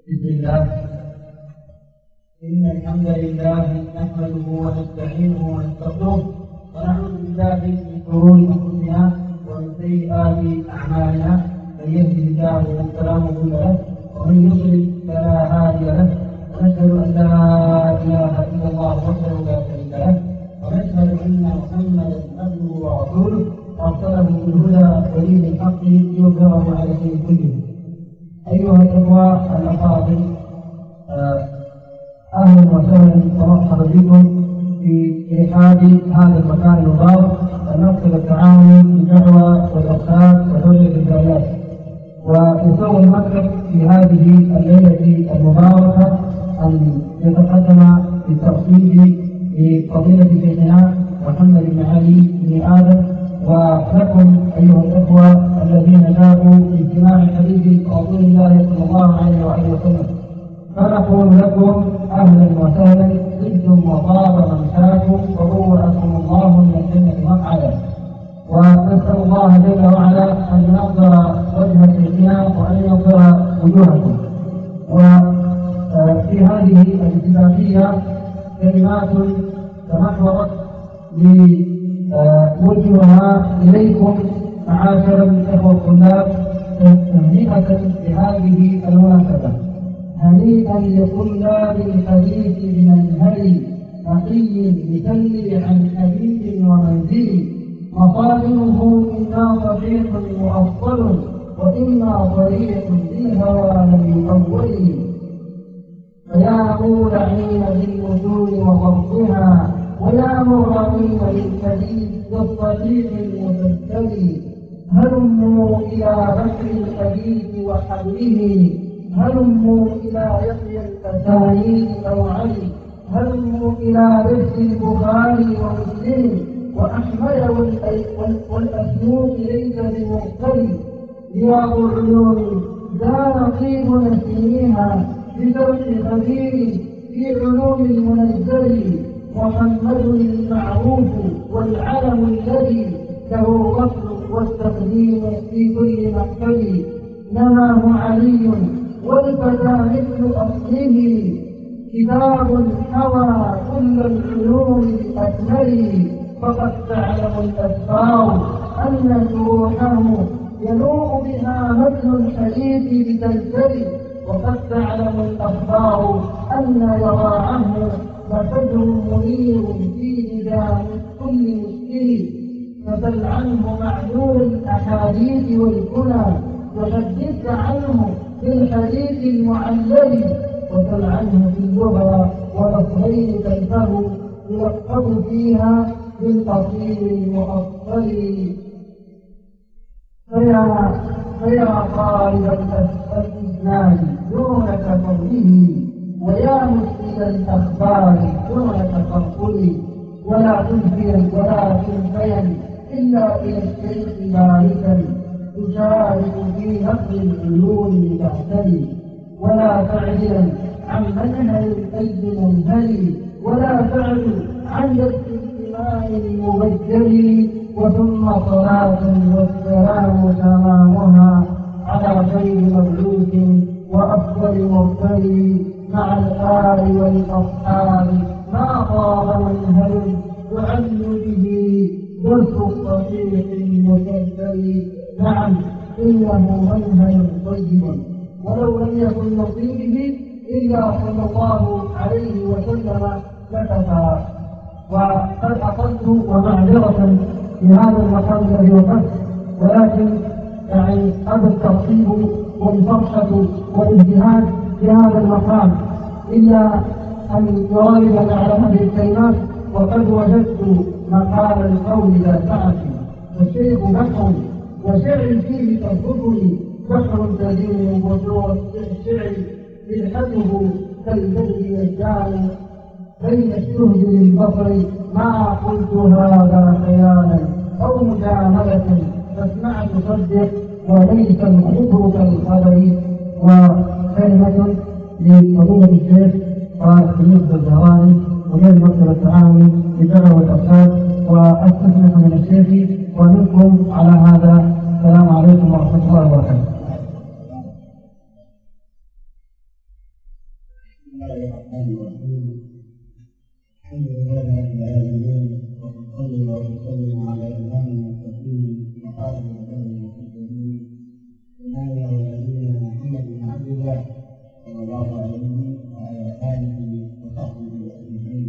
بسم الله. إن الحمد لله نحمده ونستعينه ونستغفره ونعوذ بالله من شرور أنفسنا ومن سيئات أعمالنا، من يهده الله فلا مضل له ومن يضلل فلا هادي له، ونشهد أن لا إله إلا الله وحده لا شريك له، ونشهد أن محمدا عبده ورسوله أرسله بالهدى ودين الحق ليظهره على الدين كله. أيها الإخوة الأفاضل، أهلا وسهلا ومرحبا بكم في إرحاب هذا المكان المبارك، المكتب التعاوني للدعوة والإرشاد وتوجيه الدعوات. ويسوي المكتب في هذه الليلة المباركة أن يتقدم بالترحيب بفضيلة شيخنا محمد بن علي بن آدم، ولكم أيها الأخوة الذين جاءوا لاستماع حديث رسول الله صلى الله عليه وآله وسلم، فنقول لكم أهلا وسهلا، زدتم وطاب ممشاكم وبوأكم الله من الجنة مقعدا. ونسأل الله جل وعلا أن ينظر وجه شيخنا وأن ينظر وجوهكم. وفي هذه الاتفاقية كلمات تمحورت لوجهها إليكم معاشر الإخوة الطلاب تهنئة بهذه المناسبة. هنيئا لطلاب الحديث بمنهل نقي مثلي عن حديث ومنزل، مصائره إنا صحيح مؤصل وإنا طريق للهوى لم يطول. فيا مولعين بالوجود وضبطها، ويا مغرمين بالحديث والصحيح المسجل، هلموا إلى بحر الحديث وحبله، هلموا إلى يحيى الأسانيد أو علي، هلموا إلى رفق البخاري ومسلم وأحمد والأسنود ليس بمختلف. رياض العلوم ذا نصيب نسيمها بذوق خبير في علوم المنزل، محمد المعروف والعلم الذي له الرفع والتقديم في كل مكتب. نماه علي والفتى مثل أصله، كتاب حوى كل العلوم بأكمله. فقد تعلم الأسفار أن شروحه ينوء بها متن الحديث بتلتل، وقد تعلم الأخبار أن يراعه ففجر منير في نداء كل مسلم. فبل عنه معلوم الأحاديث والكنى، وحدث عنه في الحديث المعلل، وبل عنه في اللغة ولفظين كلفه يلقب فيها بالأصيل المؤصل. فيا طالب الإسناد دونك فضله، ويا مسند الأخبار دونك فانقلي، ولا تنفيا ولا تنفيا إلا إلى الشيخ باركا، تشارك في نقل العيون تحتلي. ولا تعدلا عن منهل القلب منهلي، ولا تعدل عن درس الإمام المبجل. وثم صلاة والسلام تمامها على خير مبعوث وأفضل مرسل، مع الآل والأصحاب ما طاب منهل تعل به درس الصحيح المسلسل. نعم إنه منهل طيب، ولو لم يكن نصيبه إلا صلى الله عليه وسلم لكفى. وقد أقلت ومعذرة في هذا المقام الذي وقفت، ولكن أبى الترتيب والفرحة والاجتهاد في هذا المقام إلا أن يراود على هذه الكلمات. وقد وجدت مقال القول لا سعة، والشيخ بحر وشعر فيه تربطني، بحر تدين من بطور الشعر ملحته كالبدر يجعل بين الشهد للبصر. ما قلت هذا خيالا أو مجاملة، فاسمع تصدق وليس الخبر كالخبر. وكلمة لفضيلة الشيخ يوسف الزهراني مدير المكتب التعاوني للدعوة والإرشاد، وأستسمح من الشيخ ومنكم على هذا. السلام عليكم ورحمة الله وبركاته. الله الرحمن الرحيم. الحمد لله رب العالمين، وصلى وسلم على إمام المتقين وخاتم المرسلين سيدنا ونبينا محمد بن عبد الله صلى الله عليه وعلى آله وصحبه أجمعين.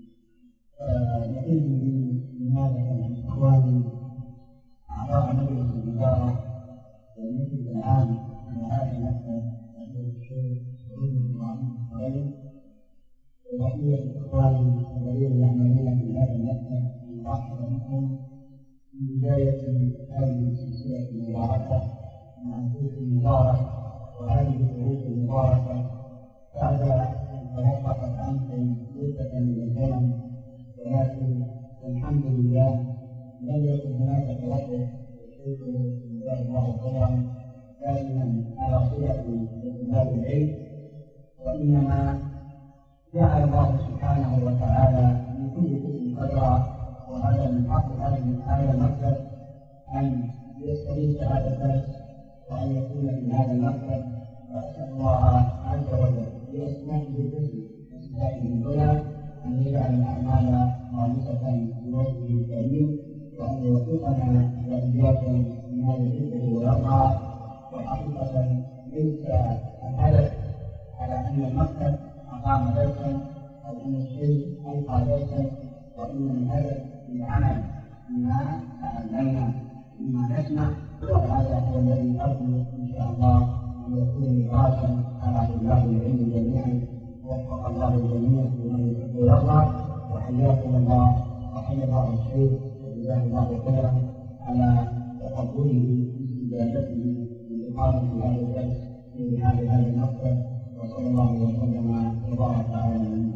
نعيد بمناسبة الإخوان أعضاء مجلس الإدارة والمجلس العام لمعهد المكتب الشيخ سعود بن محمد الصغير وبقية الإخوان الذين يعملون في هذا المكتب نرحب بكم في بداية هذه السلسلة المباركة مع الشيخ المبارك وهذه الدروس المباركة بعد أن توقفت عنكم مدة من الزمن، ولكن الحمد لله لم يكن هناك توقف. الشيخ جزاه الله خيرا دائما على صلة بطلاب العلم، وإنما جعل الله سبحانه وتعالى من كل شيء قدرا، وهذا من حق هذا المكتب أن يستريح هذا الدرس وأن يكون في هذا المكتب. وأسأل الله عز وجل بأسمائه الحسنى وصفاته العلى أن يجعل الأعمال خالصة لوجهه الكريم، وأن يوفقنا وإياكم بما يحبه ويرضى. وحقيقة ليس الهدف على أن المكتب أقام درسا أو أن الشيخ ألقى درسا، وإنما الهدف بالعمل بما تعلمنا بما نسمع، وهذا هو الذي أرجو إن شاء الله أن يكون نقاشا على طلاب العلم جميعا. وفق الله الجميع بما يحب ويرضى، وحياكم الله وحيا الله الشيخ وجزاه الله خيرا على تقبله واستجابته لإقامة هذا الدرس في هذا المكتب. وصلى الله وسلم وبارك على نبينا.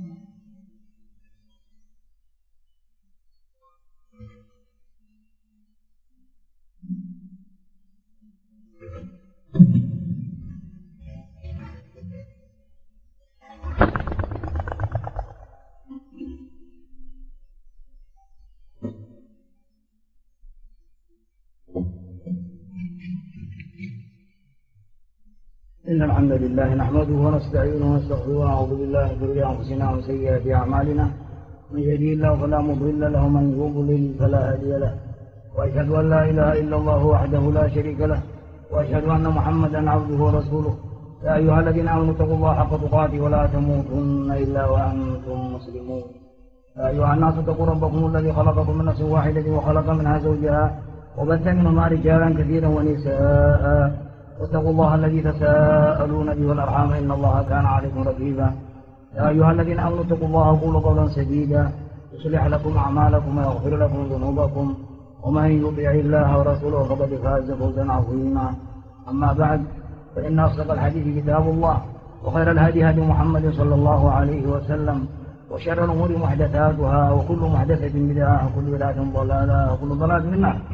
إن الحمد لله نحمده ونستعينه ونستغفره ونعوذ بالله من شرور أنفسنا ومن سيئات أعمالنا، من يهده الله فلا مضل له ومن يضلل فلا هادي له، وأشهد أن لا إله إلا الله وحده لا شريك له، وأشهد أن محمدا عبده ورسوله. يا أيها الذين آمنوا اتقوا الله حق تقاته ولا تموتن إلا وأنتم مسلمون. يا أيها الناس اتقوا ربكم الذي خلقكم من نفس واحدة وخلق منها زوجها وبث منهما رجالا كثيرا ونساء، واتقوا الله الذي تساءلون به والأرحام إن الله كان عليكم رقيبا. يا أيها الذين آمنوا اتقوا الله وقولوا قولا سديدا يصلح لكم أعمالكم ويغفر لكم ذنوبكم، ومن يطع الله ورسوله فقد فاز فوزا عظيما. أما بعد، فإن أصدق الحديث كتاب الله، وخير الهدي هدي محمد صلى الله عليه وسلم، وشر الأمور محدثاتها، وكل محدثة بدعة، وكل بدعة ضلالة، وكل ضلالة في النار.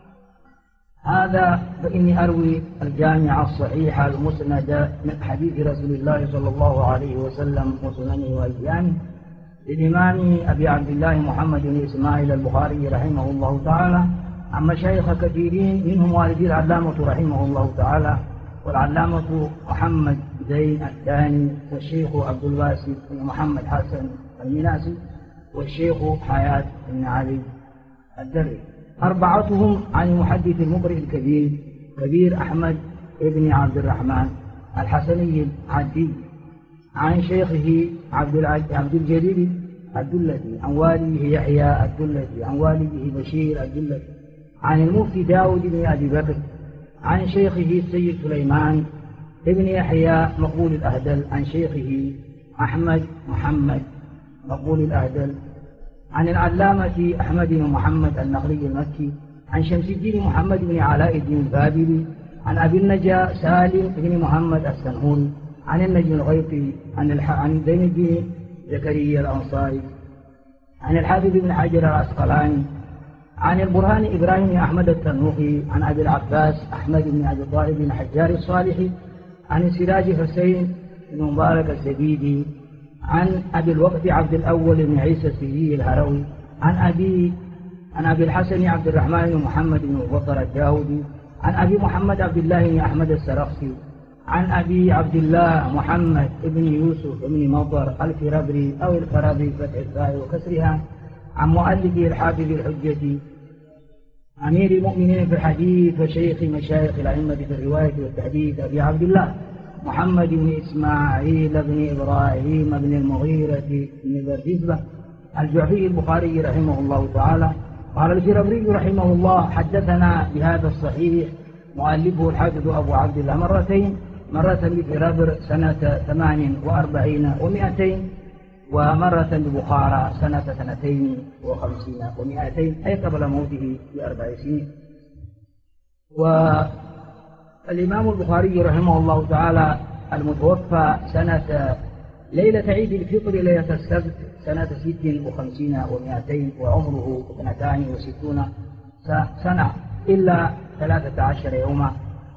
هذا فإني أروي الجامع الصحيح المسند من حديث رسول الله صلى الله عليه وسلم وسننه وأيامه للإمام أبي عبد الله محمد بن إسماعيل البخاري رحمه الله تعالى، عن مشايخ كثيرين منهم والدي العلامة رحمه الله تعالى، والعلامة محمد زين الثاني، والشيخ عبد الباسط بن محمد حسن المناسي، والشيخ حياة بن علي الدري، أربعتهم عن المحدث المقرئ الكبير كبير أحمد بن عبد الرحمن الحسني العدي، عن شيخه عبد الجليل الدلتي، عن والده يحيى الدلتي، عن والده بشير الدلتي، عن المفتي داود بن أبي بكر، عن شيخه السيد سليمان بن يحيى مقبول الأهدل، عن شيخه أحمد محمد مقبول الأهدل، عن العلامة أحمد بن محمد النخلي المكي، عن شمس الدين محمد بن علاء الدين البابلي، عن أبي النجا سالم بن محمد السنهوري، عن النجم الغيطي، عن زين الدين زكريا الأنصاري، عن الحافظ بن حجر العسقلاني، عن البرهان إبراهيم بن أحمد التنوخي، عن أبي العباس أحمد بن أبي طالب بن حجار الصالحي، عن السراج حسين بن مبارك الزبيدي، عن أبي الوقت عبد الأول بن عيسى السيي الهروي، عن أبي الحسن عبد الرحمن بن محمد بن بطر الجاودي، عن أبي محمد عبد الله بن أحمد السرخسي، عن أبي عبد الله محمد بن يوسف بن مطر الفربري أو الفربري فتح الثاء وكسرها، عن مؤلفه الحافظ الحجة أمير المؤمنين في الحديث وشيخ مشايخ الأئمة في الرواية والتحديث أبي عبد الله محمد بن إسماعيل بن إبراهيم بن المغيرة بن بردزبة الجعفي البخاري رحمه الله تعالى. قال الفربري رحمه الله: حدثنا بهذا الصحيح مؤلفه الحافظ أبو عبد الله مرتين، مرة بفربر سنة 48 و200، ومرة ببخارى سنة 52 و200، أي قبل موته ب4 سنين. والإمام البخاري رحمه الله تعالى المتوفى سنة ليلة عيد الفطر ليلة السبت سنة 56 و200، وعمره 62 سنة إلا 13 يوما.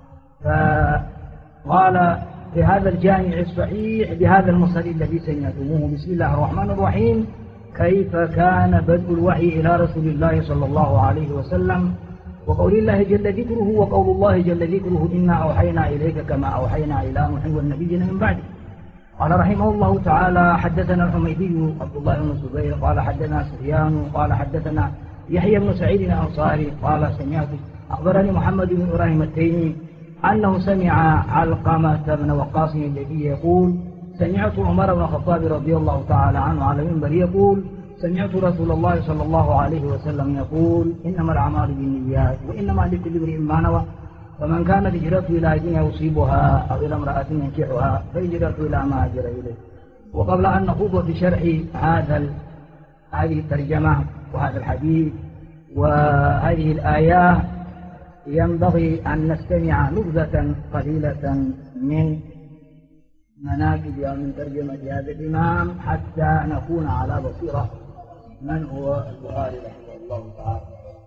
فقال في هذا الجامع الصحيح بهذا المصدر الذي سمعتموه: بسم الله الرحمن الرحيم، كيف كان بدء الوحي إلى رسول الله صلى الله عليه وسلم، وقول الله جل ذكره، وقول الله جل ذكره: إنا أوحينا إليك كما أوحينا إلى نوح والنبيين من بعده. قال رحمه الله تعالى: حدثنا الحميدي عبد الله بن الزبير قال حدثنا سفيان قال حدثنا يحيى بن سعيد الأنصاري قال أخبرني محمد بن إبراهيم التيمي أنه سمع علقمة بن وقاص الذي يقول: سمعت عمر بن الخطاب رضي الله تعالى عنه على المنبر يقول: سمعت رسول الله صلى الله عليه وسلم يقول: إنما الأعمال بالنيات وإنما لكل امرئ ما نوى، فمن كانت هجرته إلى دنيا يصيبها أو إلى امرأة ينكحها فهجرته إلى ما هاجر إليه. وقبل أن نخوض في شرح هذه الترجمة وهذا الحديث وهذه الآيات ينبغي أن نستمع نبذة قليلة من مناقب أو من ترجمة هذا الإمام حتى نكون على بصيرة من هو البخاري رحمه الله تعالى.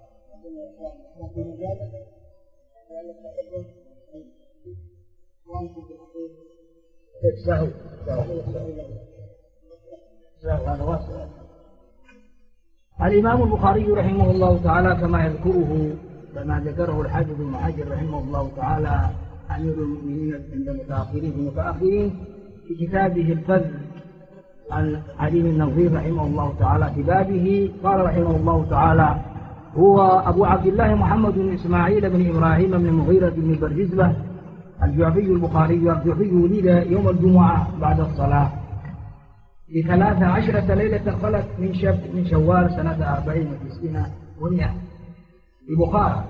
الإمام البخاري رحمه الله تعالى كما ذكره الحافظ ابن حجر رحمه الله تعالى أمير المؤمنين عند المتأخرين في المتأخرين في كتابه الفذ عن علي بن النظير رحمه الله تعالى في بابه قال رحمه الله تعالى: هو أبو عبد الله محمد بن إسماعيل بن إبراهيم بن المغيرة بن بردزبة الجعفي البخاري. الجعفي ولد يوم الجمعة بعد الصلاة ب13 ليلة خلت من شوال سنة 94 و100 ببخارى.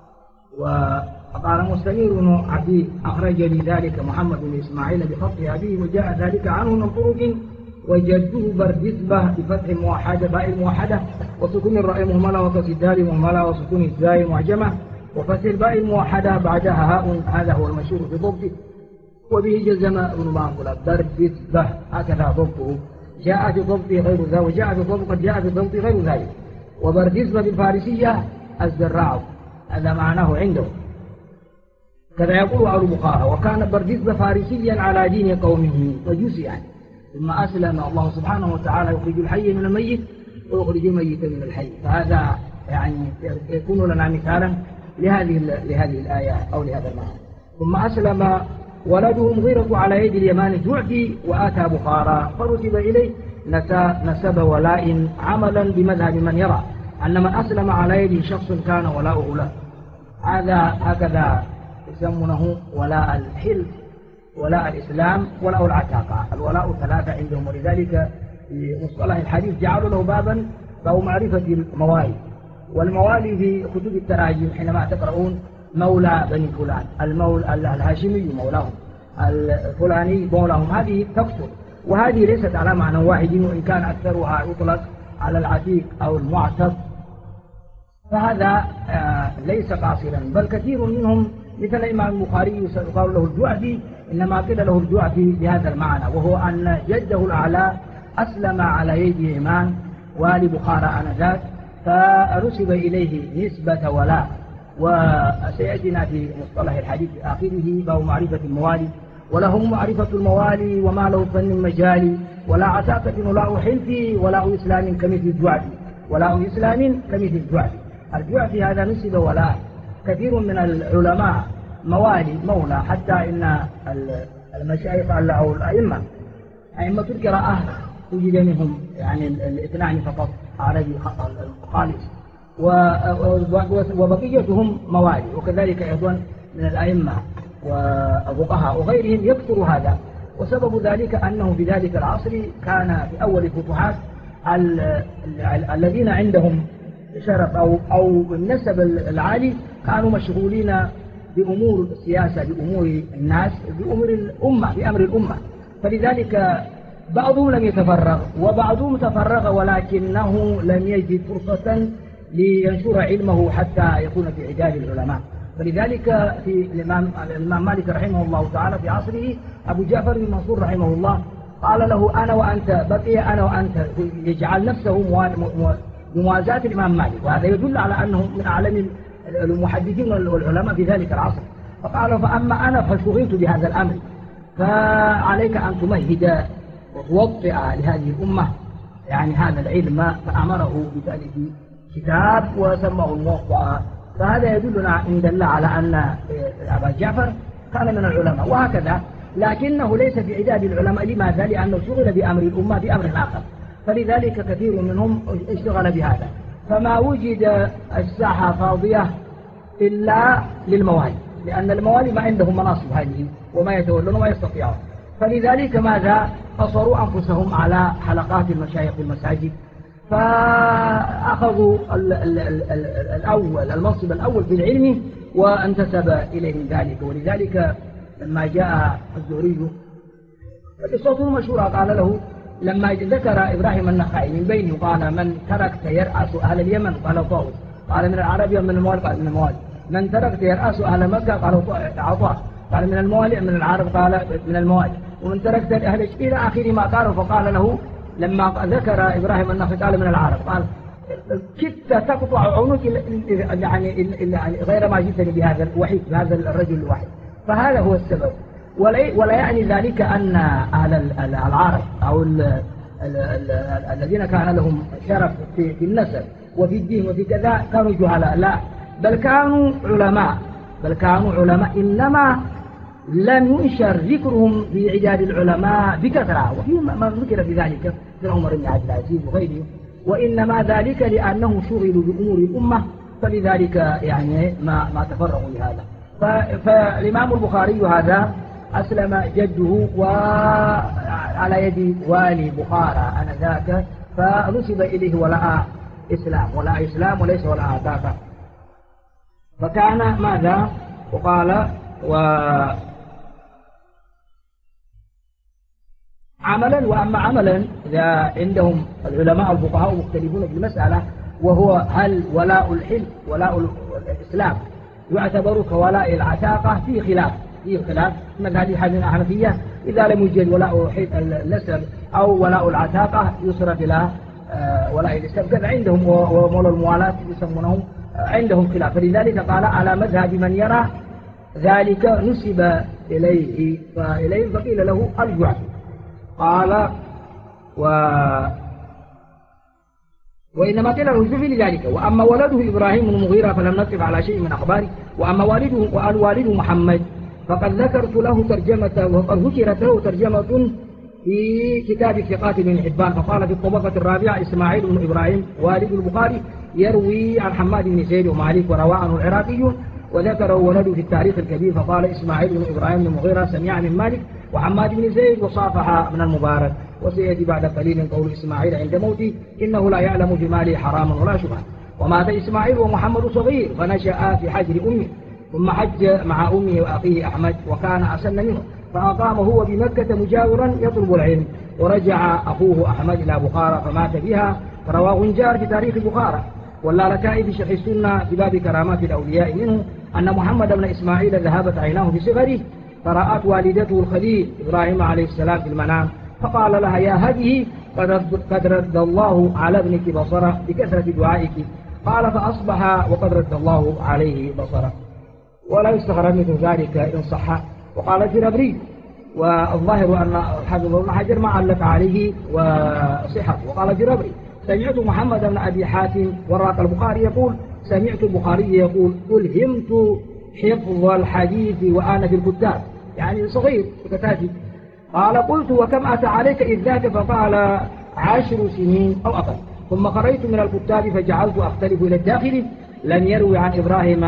وقال مستنير بن عبد أخرج لذلك محمد بن إسماعيل بخط أبيه، وجاء ذلك عنه من طرق، وجده بردزبة بفتح موحدة باء الموحدة وسكون الراء مهملة وكسر الدال مهملة وسكون الزاي معجمة وفتح الباء الموحدة بعدها هاء، هذا هو المشهور في ضبطه. وبه جزم ابن معقل بردزبة هكذا ضبطه، جاء في ضبط غير ذلك وجاء في ضبط قد جاء في ضبط غير ذلك. وبردزبة بالفارسية الزراع، هذا معناه عنده، كذا يقول أهل بخارى. وكان بردزبة فارسيا على دين قومه فجزئا ثم أسلم. الله سبحانه وتعالى يخرج الحي من الميت ويخرج الميت من الحي، فهذا يعني يكون لنا مثالا لهذه الآية أو لهذا المعنى. ثم أسلم ولده مغيرة على يد اليمان الجعفي وآتى بخارى فرتب إليه نسب ولاء عملا بمذهب من يرى أن من أسلم على يد شخص كان ولاؤه له. هكذا يسمونه ولاء الحلف، ولاء الإسلام، ولاء العتاقة. الولاء 3 عندهم، ولذلك في مصطلح الحديث جعلوا له بابا فهو معرفة الموالي. والموالي في كتب التراجم حينما تقرؤون مولى بني فلان، المولى الهاشمي مولاهم، الفلاني مولاهم، هذه تكثر، وهذه ليست على معنى واحد، وإن كان أكثرها يطلق على العتيق أو المعتق، فهذا ليس قاصرا، بل كثير منهم مثل الإمام البخاري يقال له الجعفي، إنما قيل له الجعفي بهذا المعنى، وهو أن جده الأعلى أسلم على يد إيمان والي بخارى آنذاك، فنسب إليه نسبة ولاء. وسيأتينا في مصطلح الحديث في آخره باب معرفة الموالي، ولهم معرفة الموالي وما له فن مجالي، ولا عتاقة ولا حلف ولا إسلام كمثل الجعفي، ولا إسلام كمثل الجعفي. الجعفي هذا نسب ولاء. كثير من العلماء موالي مولى، حتى إن المشايخ أو الأئمة أئمة القراءة وجد منهم يعني الاثنان فقط عربي خالص، وبقيتهم موالي، وكذلك أيضا من الأئمة والفقهاء وغيرهم يكثر هذا. وسبب ذلك أنه في ذلك العصر كان في أول الفتوحات الذين عندهم شرف أو النسب العالي كانوا مشغولين بأمور السياسة، بأمور الناس، بأمور الأمة، بأمر الأمة، فلذلك بعضهم لم يتفرغ وبعضهم تفرغ ولكنه لم يجد فرصة لينشر علمه حتى يكون في عداد العلماء. فلذلك في الإمام مالك رحمه الله تعالى في عصره أبو جعفر بن منصور رحمه الله قال له أنا وأنت، بقي أنا وأنت، يجعل نفسه بموازاة الإمام مالك، وهذا يدل على أنه من أعلم المحدثين والعلماء في ذلك العصر. فقال فأما أنا فشغلت بهذا الأمر، فعليك أن تمهد وتوطئ لهذه الأمة يعني هذا العلم، فأمره بتأليف كتاب وسماه الموطأ. فهذا يدلنا إن دل على أن أبا جعفر كان من العلماء وهكذا، لكنه ليس في عداد العلماء. لماذا؟ لأنه شغل بأمر الأمة بأمر آخر، فلذلك كثير منهم اشتغل بهذا. فما وجد الساحة فاضية إلا للموالي، لأن الموالي ما عندهم مناصب هذه وما يتولون وما يستطيعون، فلذلك ماذا؟ قصروا أنفسهم على حلقات المشايخ في المساجد، فأخذوا المنصب الأول في العلم وانتسب إليهم ذلك. ولذلك لما جاء الزهري قصته مشهورة قال له لما ذكر إبراهيم النخعي من بينه قال من تركت يرأس أهل اليمن قال طاووس، قال من العرب من الموالي قال من الموالي، من تركت يرأس أهل مكة قال عطاء، قال من الموالي من العرب قال من الموالي، ومن تركت أهل إلى آخر ما قال. فقال له لما ذكر إبراهيم النخعي قال من العرب، قال كدت تقطع عنق يعني غير ما جئتني بهذا الوحيد، بهذا الرجل الواحد. فهذا هو السبب، ولا يعني ذلك أن أهل العرب أو الذين كان لهم شرف في النسب وفي الدين وفي كذا كانوا جهلاء، لا، بل كانوا علماء، إنما لم ينشر ذكرهم في عداد العلماء بكثرة، وفي ما ذكر في ذلك في عمر بن عبد العزيز وغيره، وإنما ذلك لأنه شغلوا بأمور الأمة، فلذلك يعني ما تفرغوا لهذا. فالإمام البخاري هذا أسلم جده وعلى يد والي بخارى آنذاك، فنسب إليه ولاء إسلام وليس ولاء عتاقة. فكان ماذا؟ وقال عملا. وأما عملا إذا عندهم العلماء الفقهاء مختلفون في المسألة، وهو هل ولاء الحلف ولاء الإسلام يعتبر كولاء العتاقة؟ فيه خلاف مذهب الحنفية إذا لم يوجد ولاء النسب أو ولاء العتاقة يصرف إلى ولاء الإسلام، كذا عندهم ومولى الموالاة يسمونهم عندهم خلاف. فلذلك قال على مذهب من يرى ذلك نسب إليه فقيل له الجعفي. قال وإنما قيل له الجعفي لذلك. وأما ولده إبراهيم بن المغيرة فلم نقف على شيء من أخباره. وأما والده محمد فقد ذكرت له ترجمة، وقد ذكرت له ترجمة في كتاب ثقات بن حبان. فقال في الطبقة الرابعة إسماعيل بن إبراهيم والد البخاري يروي عن حماد بن زيد ومالك وروى عنه العراقي، وذكره ولده في التاريخ الكبير. فقال إسماعيل بن إبراهيم بن المغيرة سمع من مالك وحماد بن زيد وصافح من المبارك. وسيأتي بعد قليل قول إسماعيل عند موته إنه لا يعلم بماله حراما ولا شبها. ومات إسماعيل ومحمد صغير فنشأ في حجر أمه، ثم حج مع أمه وأخيه أحمد وكان أسن منه، فأقام هو بمكة مجاورا يطلب العلم. ورجع أخوه أحمد إلى بخارى فمات بها، فرواه غنجار في تاريخ بخارى. واللالكائي في شرح السنة في باب كرامات الأولياء منه أن محمد بن إسماعيل ذهبت عيناه في صغره، فرأت والدته الخليل إبراهيم عليه السلام في المنام، فقال لها يا هذه قد رد الله على ابنك بصره بكثرة دعائك. قال فأصبح وقد رد الله عليه بصره. ولا يستغرب مثل ذلك إن صح. وقال جرابري، والظاهر أن حافظ ابن حجر ما علق عليه وصحة. وقال جرابري سمعت محمد بن أبي حاتم وراق البخاري يقول سمعت البخاري يقول ألهمت حفظ الحديث وأنا في الكتاب، يعني صغير كتاتي. قال قلت وكم أتى عليك إذ ذاك؟ فقال 10 سنين أو أقل. ثم قريت من الكتاب فجعلت أختلف إلى الداخل لم يروي عن إبراهيم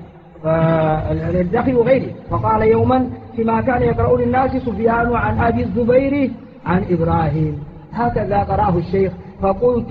الداخل وغيره. فقال يوما فيما كان يقرأ للناس سفيان عن أبي الزبير عن إبراهيم، هكذا قرأه الشيخ. فقلت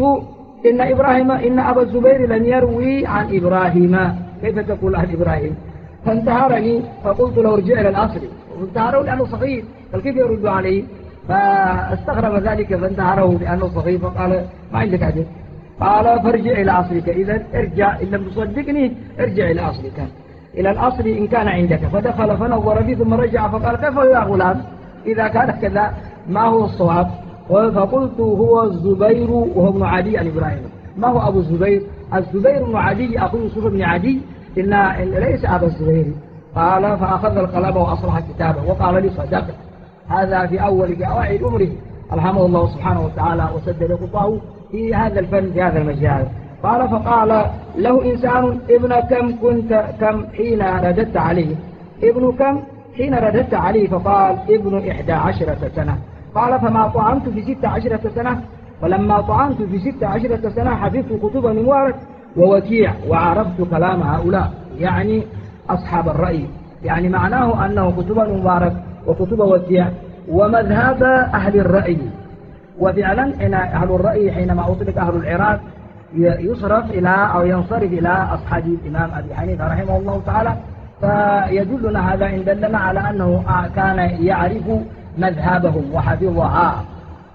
إن أبا الزبير لم يروي عن إبراهيم، كيف تقول عن إبراهيم؟ فانتهرني فقلت له ارجع إلى الأصل، وانتهره لأنه صغير، قال كيف يرد عليه؟ فاستغرب ذلك فانتهره لأنه صغير، فقال ما عندك عدل. قال فارجع إلى أصلك، إذا ارجع، إن لم تصدقني ارجع إلى أصلك، إلى الأصل إن كان عندك. فدخل فنظر بي ثم رجع فقال كيف يا غلام إذا كان كذا ما هو الصواب؟ فقلت هو الزبير وهو ابن عدي عن إبراهيم. ما هو أبو الزبير؟ الزبير بن عدي أخو يوسف بن عدي، إن ليس أبا الزبير. قال فأخذ القلم وأصلح كتابه وقال لي صدقت. هذا في أول أواعي أمره رحمه الله سبحانه وتعالى وسدد خطاه في هذا الفن في هذا المجال. قال فقال له إنسان ابن كم حين رددت عليه؟ ابن كم حين رددت عليه؟ فقال ابن 11 سنة. قال فما طعنت في 16 سنة؟ ولما طعنت في 16 سنة حفظت كتب مبارك ووكيع وعرفت كلام هؤلاء، يعني أصحاب الرأي، يعني معناه أنه كتب مبارك وكتب وكيع ومذهب أهل الرأي. وفعلا إن أهل الرأي حينما أطلق أهل العراق يصرف إلى أو ينصرف إلى أصحاب الإمام أبي حنيفة رحمه الله تعالى. فيدلنا هذا إن دلنا على أنه كان يعرف مذهبهم وحفظها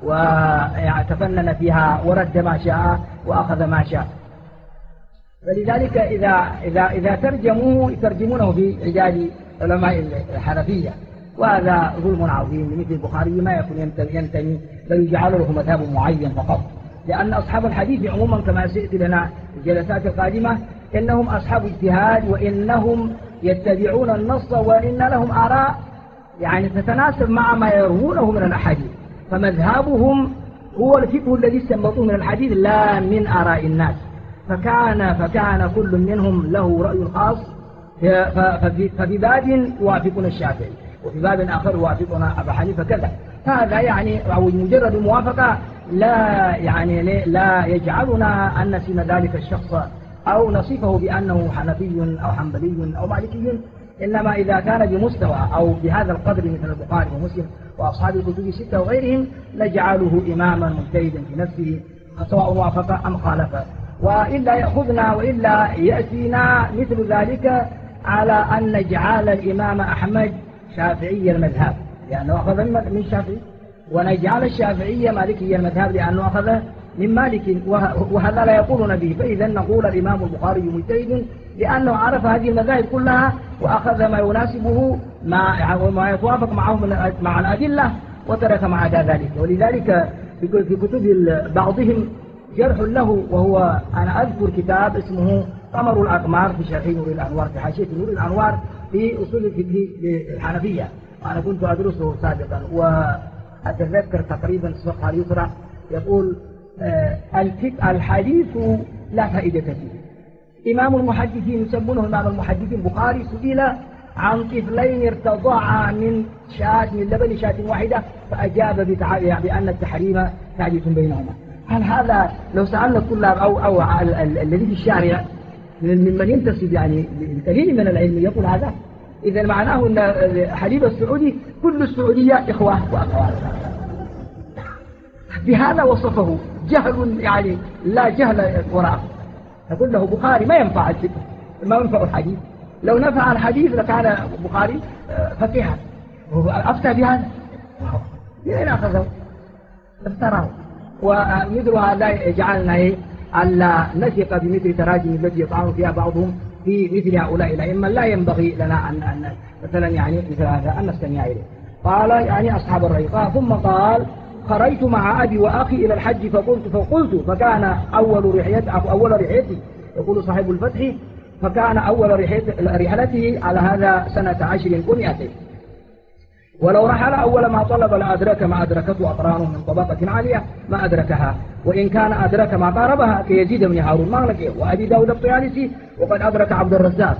وتفنن فيها ورد ما شاء وأخذ ما شاء. فلذلك إذا ترجمونه في عجال علماء الحنفية، وهذا ظلم عظيم لمثل البخاري ما يكون ينتمي بل يجعل له مذهب معين فقط، لأن أصحاب الحديث عموما كما سيأتي لنا في الجلسات القادمة إنهم أصحاب اجتهاد، وإنهم يتبعون النص، وإن لهم آراء يعني تتناسب مع ما يروونه من الأحاديث. فمذهبهم هو الفقه الذي استنبطوه من الحديث لا من آراء الناس. فكان كل منهم له رأي خاص، ففي باب يوافقون الشافعي وفي باب آخر يوافقنا أبا حنيفة كذا. هذا يعني مجرد موافقة لا يجعلنا أن نسم ذلك الشخص أو نصفه بأنه حنفي أو حنبلي أو مالكي، إنما إذا كان بمستوى أو بهذا القدر مثل البخاري ومسلم وأصحاب الكتب الستة وغيرهم نجعله إماما مجتهدا في نفسه سواء وافق أم خالف. وإلا يأخذنا وإلا يأتينا مثل ذلك على أن نجعل الإمام أحمد شافعي المذهب لأنه أخذ من الشافعي، ونجعل الشافعي مالكي المذهب لأنه أخذ من مالك، وهذا لا يقولون به. فإذا نقول الإمام البخاري مجتهد لأنه عرف هذه المذاهب كلها وأخذ ما يناسبه ما يتوافق معه مع الأدلة وترك ما عدا ذلك. ولذلك في كتب بعضهم جرح له، وهو أنا أذكر كتاب اسمه قمر الأقمار في شرح نور الأنوار، في حاشية نور الأنوار في أصول الفقه الحنفية، أنا كنت أدرسه سابقا وأتذكر تقريبا الصفحة اليسرى يقول الحديث لا فائدة فيه. إمام المحدثين يسمونه إمام المحدثين بخاري سئل عن طفلين ارتضعا من لبن شاة واحدة فأجاب بأن التحريم ثابت بينهما. هل هذا لو سألنا الطلاب أو الذي في الشارع ممن ينتسب يعني لقليل من العلم يقول هذا؟ إذا معناه أن حليب السعودي كل السعودية إخوة وأخوات. بهذا وصفه جهل يعني لا جهل وراءه. نقول له بخاري ما ينفع الفقه، ما ينفع الحديث. لو نفع الحديث لكان بخاري فقيها، أفتى بهذا من أين أخذه؟ افتراه. ومثل هذا يجعلنا ألا نثق بمثل تراجم التي يطعن فيها بعضهم في مثل هؤلاء الأئمة. لا ينبغي لنا أن مثلا يعني مثل هذا أن نستمع إليه. قال يعني أصحاب الرأي. ثم قال خرجت مع أبي وأخي إلى الحج فقلت فكان أول رحلتي يقول صاحب الفتح فكان أول رحلته على هذا سنة 10 و200. ولو رحل أول ما طلب لأدرك ما أدركته أقرانه من طبقة عالية ما أدركها، وإن كان أدرك ما قاربها كيزيد بن هارون ما لقيه وأبي داود الطيالسي وقد أدرك عبد الرزاق.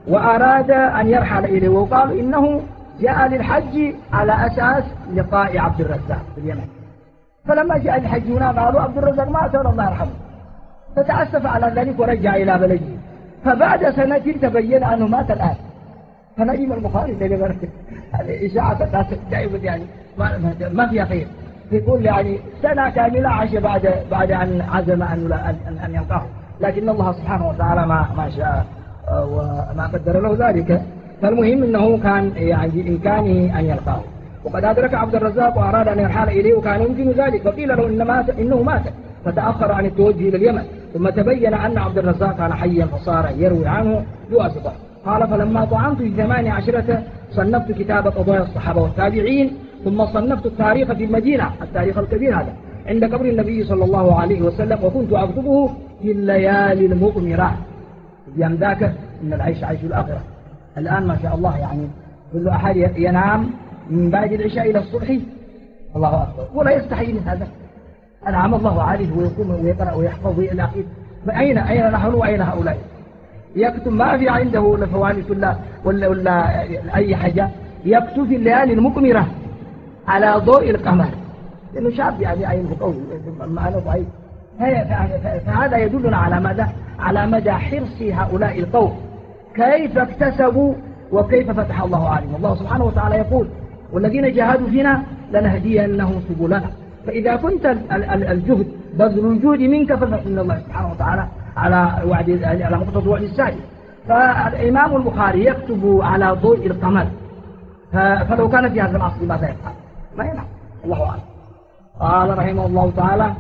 وأراد أن يرحل إليه، وقال إنه جاء للحج على أساس لقاء عبد الرزاق في اليمن. فلما جاء الحج هنا قالوا عبد الرزاق مات الله يرحمه، فتأسف على ذلك ورجع إلى بلده. فبعد سنة تبين أنه مات الآن. فنجم البخاري إشاعة دائما يعني ما فيها خير، يقول يعني سنة كاملة عاش بعد أن عزم أن يلقاه، لكن الله سبحانه وتعالى ما شاء وما قدر له ذلك. فالمهم أنه كان يعني بإمكانه أن يلقاه. وقد أدرك عبد الرزاق وأراد أن يرحل إليه وكان يمكن ذلك، فقيل له إنه مات، فتأخر عن التوجه إلى اليمن. ثم تبين أن عبد الرزاق كان حيا فصار يروي عنه بواسطة. قال فلما طعنت في 18 صنفت كتاب قضايا الصحابة والتابعين، ثم صنفت التاريخ في المدينة، التاريخ الكبير هذا عند قبر النبي صلى الله عليه وسلم، وكنت أكتبه في الليالي المغمرة. يوم ذاك إن العيش عيش الآخرة. الآن ما شاء الله يعني كل أحد ينام من بعد العشاء إلى الصبح، الله أكبر، ولا يستحي من هذا. أنعم الله عليه ويقوم ويقرأ ويحفظ إلى آخره. أين نحن وأين هؤلاء؟ يكتب ما في عنده لا فوانيس ولا أي حاجة، يكتب في الليالي المقمرة على ضوء القمر، لأنه شاب يعني عينه قوي معناه ضعيف. فهذا يدلنا على ماذا؟ على مدى حرص هؤلاء القوم، كيف اكتسبوا وكيف فتح الله عليهم. الله سبحانه وتعالى يقول والذين جاهدوا فينا لنهدينهم سبلنا. فإذا كنت الجهد بذل الجهد منك فإن الله سبحانه وتعالى على مقتضى وعد السائل. فالإمام البخاري يكتب على ضوء القمر، فلو كان في هذا العصر ماذا يفعل؟ ما ينفع، الله أعلم. قال رحمه الله تعالى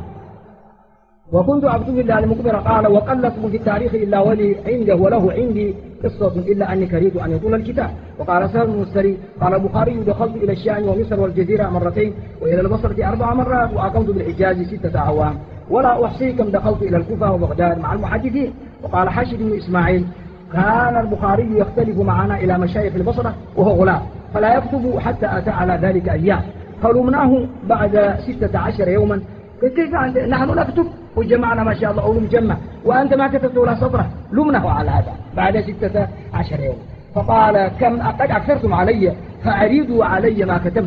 وكنت أكتب الله المقبرة. قال وقل اسم في التاريخ إلا ولي عنده وله عندي قصة إلا أني كرهت أن يطول الكتاب. وقال سهل بن السري قال البخاري دخلت إلى الشام ومصر والجزيرة مرتين وإلى البصرة 4 مرات وأقمت بالحجاز 6 أعوام ولا أحصي كم دخلت إلى الكوفة وبغداد مع المحدثين. وقال حاشد بن إسماعيل كان البخاري يختلف معنا إلى مشايخ البصرة وهو غلام فلا يكتب حتى أتى على ذلك أيام، فلمناه بعد 16 يوما. كيف نحن نكتب وجمعنا ما شاء الله أولو مجمع وأنت ما كتبت ولا سطرة؟ لمنه على هذا بعد 16 يوم. فقال كم قد أكثرتم علي فأريدوا علي ما كتبت،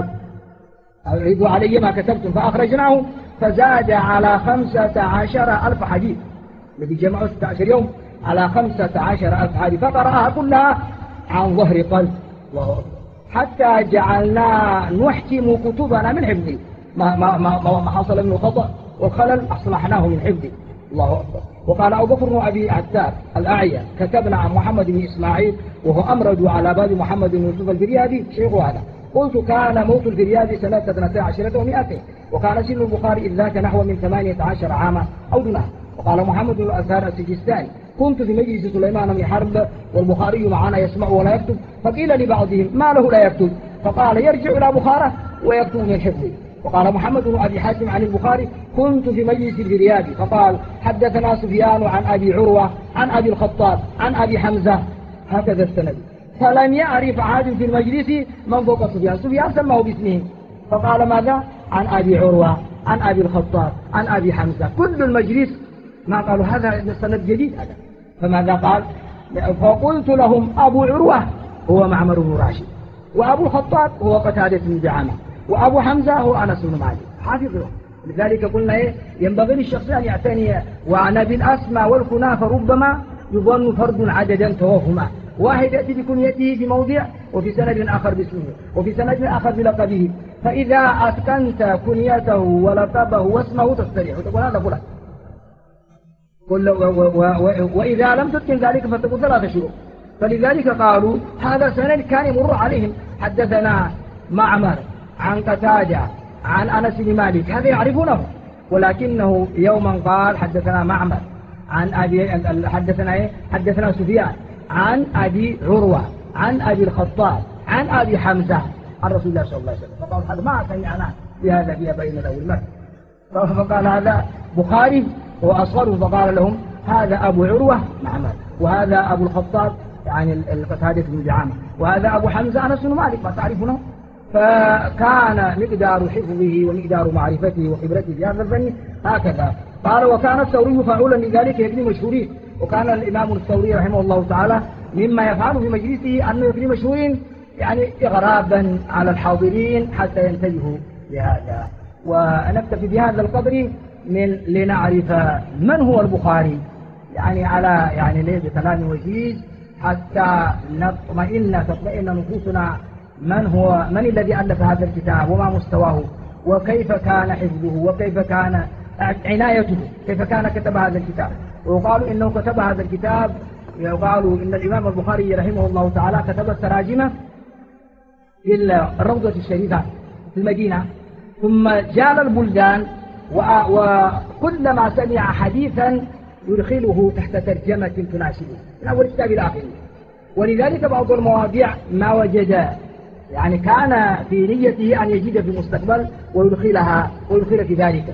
أريدوا علي ما كتبتم. فأخرجناه فزاد على 15,000 حديث، الذي جمعوا 16 يوم على 15,000 حديث، فقرأها كلها عن ظهر قلب. الله أكبر. حتى جعلنا نحكم كتبنا من حفظه، ما حصل منه خطأ والخلل أصلحناه من حفظه. الله أكبر. وقال أبو بكر بن أبي عتاب الأعيا كتبنا عن محمد بن إسماعيل وهو أمرد على باب محمد بن يوسف الفريابي شيخ هذا. قلت كان موت الفريابي سنة 12 و200 وكان سن البخاري إذ ذاك نحو من 18 عاما أو دونه. وقال محمد بن الأزهر السجستاني كنت في مجلس سليمان بن حرب والبخاري معنا يسمع ولا يكتب، فقيل لبعضهم ما له لا يكتب؟ فقال يرجع إلى بخارى ويكتب من حفظه. وقال محمد بن أبي حاتم عن البخاري كنت في مجلس الفريابي فقال حدثنا سفيان عن أبي عروة عن أبي الخطاب عن أبي حمزة، هكذا السند. فلم يعرف عاد في المجلس من فوق سفيان، سفيان سماه باسمه فقال ماذا؟ عن أبي عروة عن أبي الخطاب عن أبي حمزة، كل المجلس ما قالوا هذا السند جديد هذا. فماذا قال؟ فقلت لهم أبو عروة هو معمر بن راشد، وأبو الخطاب هو قتادة بن دعامة، وأبو حمزة هو أنس بن مالك، حافظه. لذلك قلنا ينبغي للشخص أن يعتني وعن بالأسماء والكنى فربما يظن فرد عددا توهما، واحد يأتي بكنيته في موضع وفي سند آخر باسمه وفي سند آخر بلقبه، فإذا أتقنت كنيته ولقبه واسمه تستريح وتقول هذا فلان. وإذا لم تتقن ذلك فتقول 3 شروط. فلذلك قالوا هذا سند كان يمر عليهم حدثنا معمر عن قتادة عن أنس بن مالك، هذا يعرفونه، ولكنه يوما قال حدثنا معمر عن أبي حدثنا سفيان عن أبي عروة عن أبي الخطاب عن أبي حمزة عن رسول الله صلى الله عليه وسلم. فقال هذا ما سمعنا بهذا في أبينا الأول مرة. فقال هذا بخاري وأصغره، فقال لهم هذا أبو عروة معمر، وهذا أبو الخطاب يعني القتادة بن دعامة، وهذا أبو حمزة أنس بن مالك، ما تعرفونه. فكان مقدار حفظه ومقدار معرفته وخبرته في هذا الفن هكذا. قال وكان الثوري فعولا لذلك يبني مشهورين. وكان الإمام الثوري رحمه الله تعالى مما يفعله في مجلسه أنه يكون مشهور يعني إغرابا على الحاضرين حتى ينتبهوا لهذا. ونكتفي بهذا القدر لنعرف من هو البخاري يعني على يعني ليه بكلام وجيز حتى تطمئن نفوسنا من الذي ألف هذا الكتاب وما مستواه وكيف كان حفظه وكيف كان عنايته، كيف كان كتب هذا الكتاب. وقالوا إنه كتب هذا الكتاب، وقالوا إن الإمام البخاري رحمه الله تعالى كتب التراجم في الروضة الشريفة في المدينة، ثم جال البلدان وكلما سمع حديثا يدخله تحت ترجمة تناسبه من أول كتاب إلى آخره. ولذلك بعض المواضيع ما وجد يعني كان في نيته أن يجد في المستقبل ويدخل في ذلك،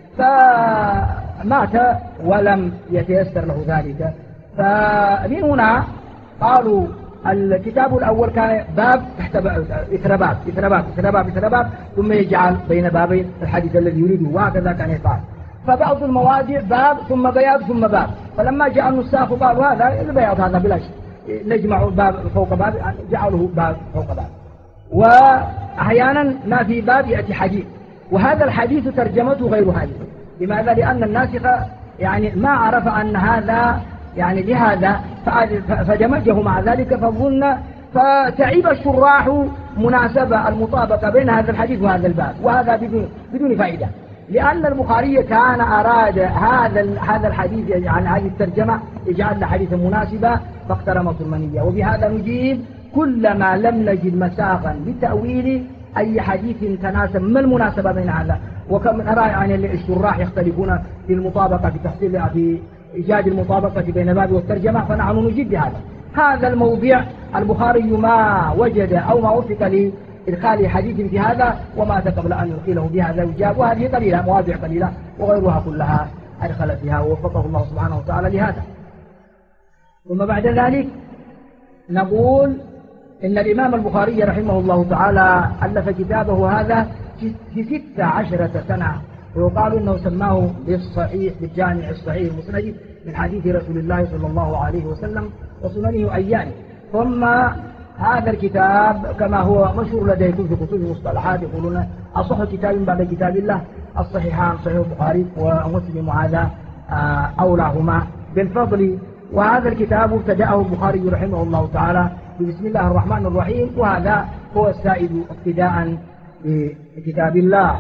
فمات ولم يتيسر له ذلك. فمن هنا قالوا الكتاب الأول كان باب تحت إثر باب إثر باب إثر باب إثر باب، ثم يجعل بين بابين الحديث الذي يريده، وهكذا كان يفعل. فبعض المواضيع باب ثم بياض ثم باب، فلما جاء النساخ قالوا هذا البياض هذا بلاش، نجمع باب فوق باب، جعله باب فوق باب. وأحيانا ما في باب يأتي حديث، وهذا الحديث ترجمته غير هذه. لماذا؟ لأن الناسخ يعني ما عرف أن هذا يعني لهذا فدمجه مع ذلك فظن، فتعيب الشراح مناسبة المطابقة بين هذا الحديث وهذا الباب، وهذا بدون فائدة، لأن البخاري كان أراد هذا الحديث عن هذه الترجمة يجعل حديثا مناسبا فاقترمت المنية. وبهذا نجيب كلما لم نجد مساغا لتأويل أي حديث تناسب، ما المناسبة بين هذا؟ وكم نرى يعني الشراح يختلفون في المطابقة في تحصيل في إيجاد المطابقة بين باب والترجمة، فنحن نجيب بهذا. هذا الموضع البخاري ما وجد أو ما وفق لإدخال حديث في هذا ومات قبل أن يدخله بهذا وجاب، وهذه قليلة، مواضع قليلة، وغيرها كلها أدخل فيها ووفقه الله سبحانه وتعالى لهذا. ثم بعد ذلك نقول إن الإمام البخاري رحمه الله تعالى ألف كتابه هذا في 16 سنة، ويقال إنه سماه بالصحيح بالجامع الصحيح المسند من حديث رسول الله صلى الله عليه وسلم وسننه أيام. ثم هذا الكتاب كما هو مشهور لديكم في كتب المصطلحات يقولون أصح كتاب بعد كتاب الله الصحيحان صحيح البخاري ومسلم، وهذا أولاهما بالفضل. وهذا الكتاب ابتدأه البخاري رحمه الله تعالى بسم الله الرحمن الرحيم، وهذا هو السائد ابتداء بكتاب الله،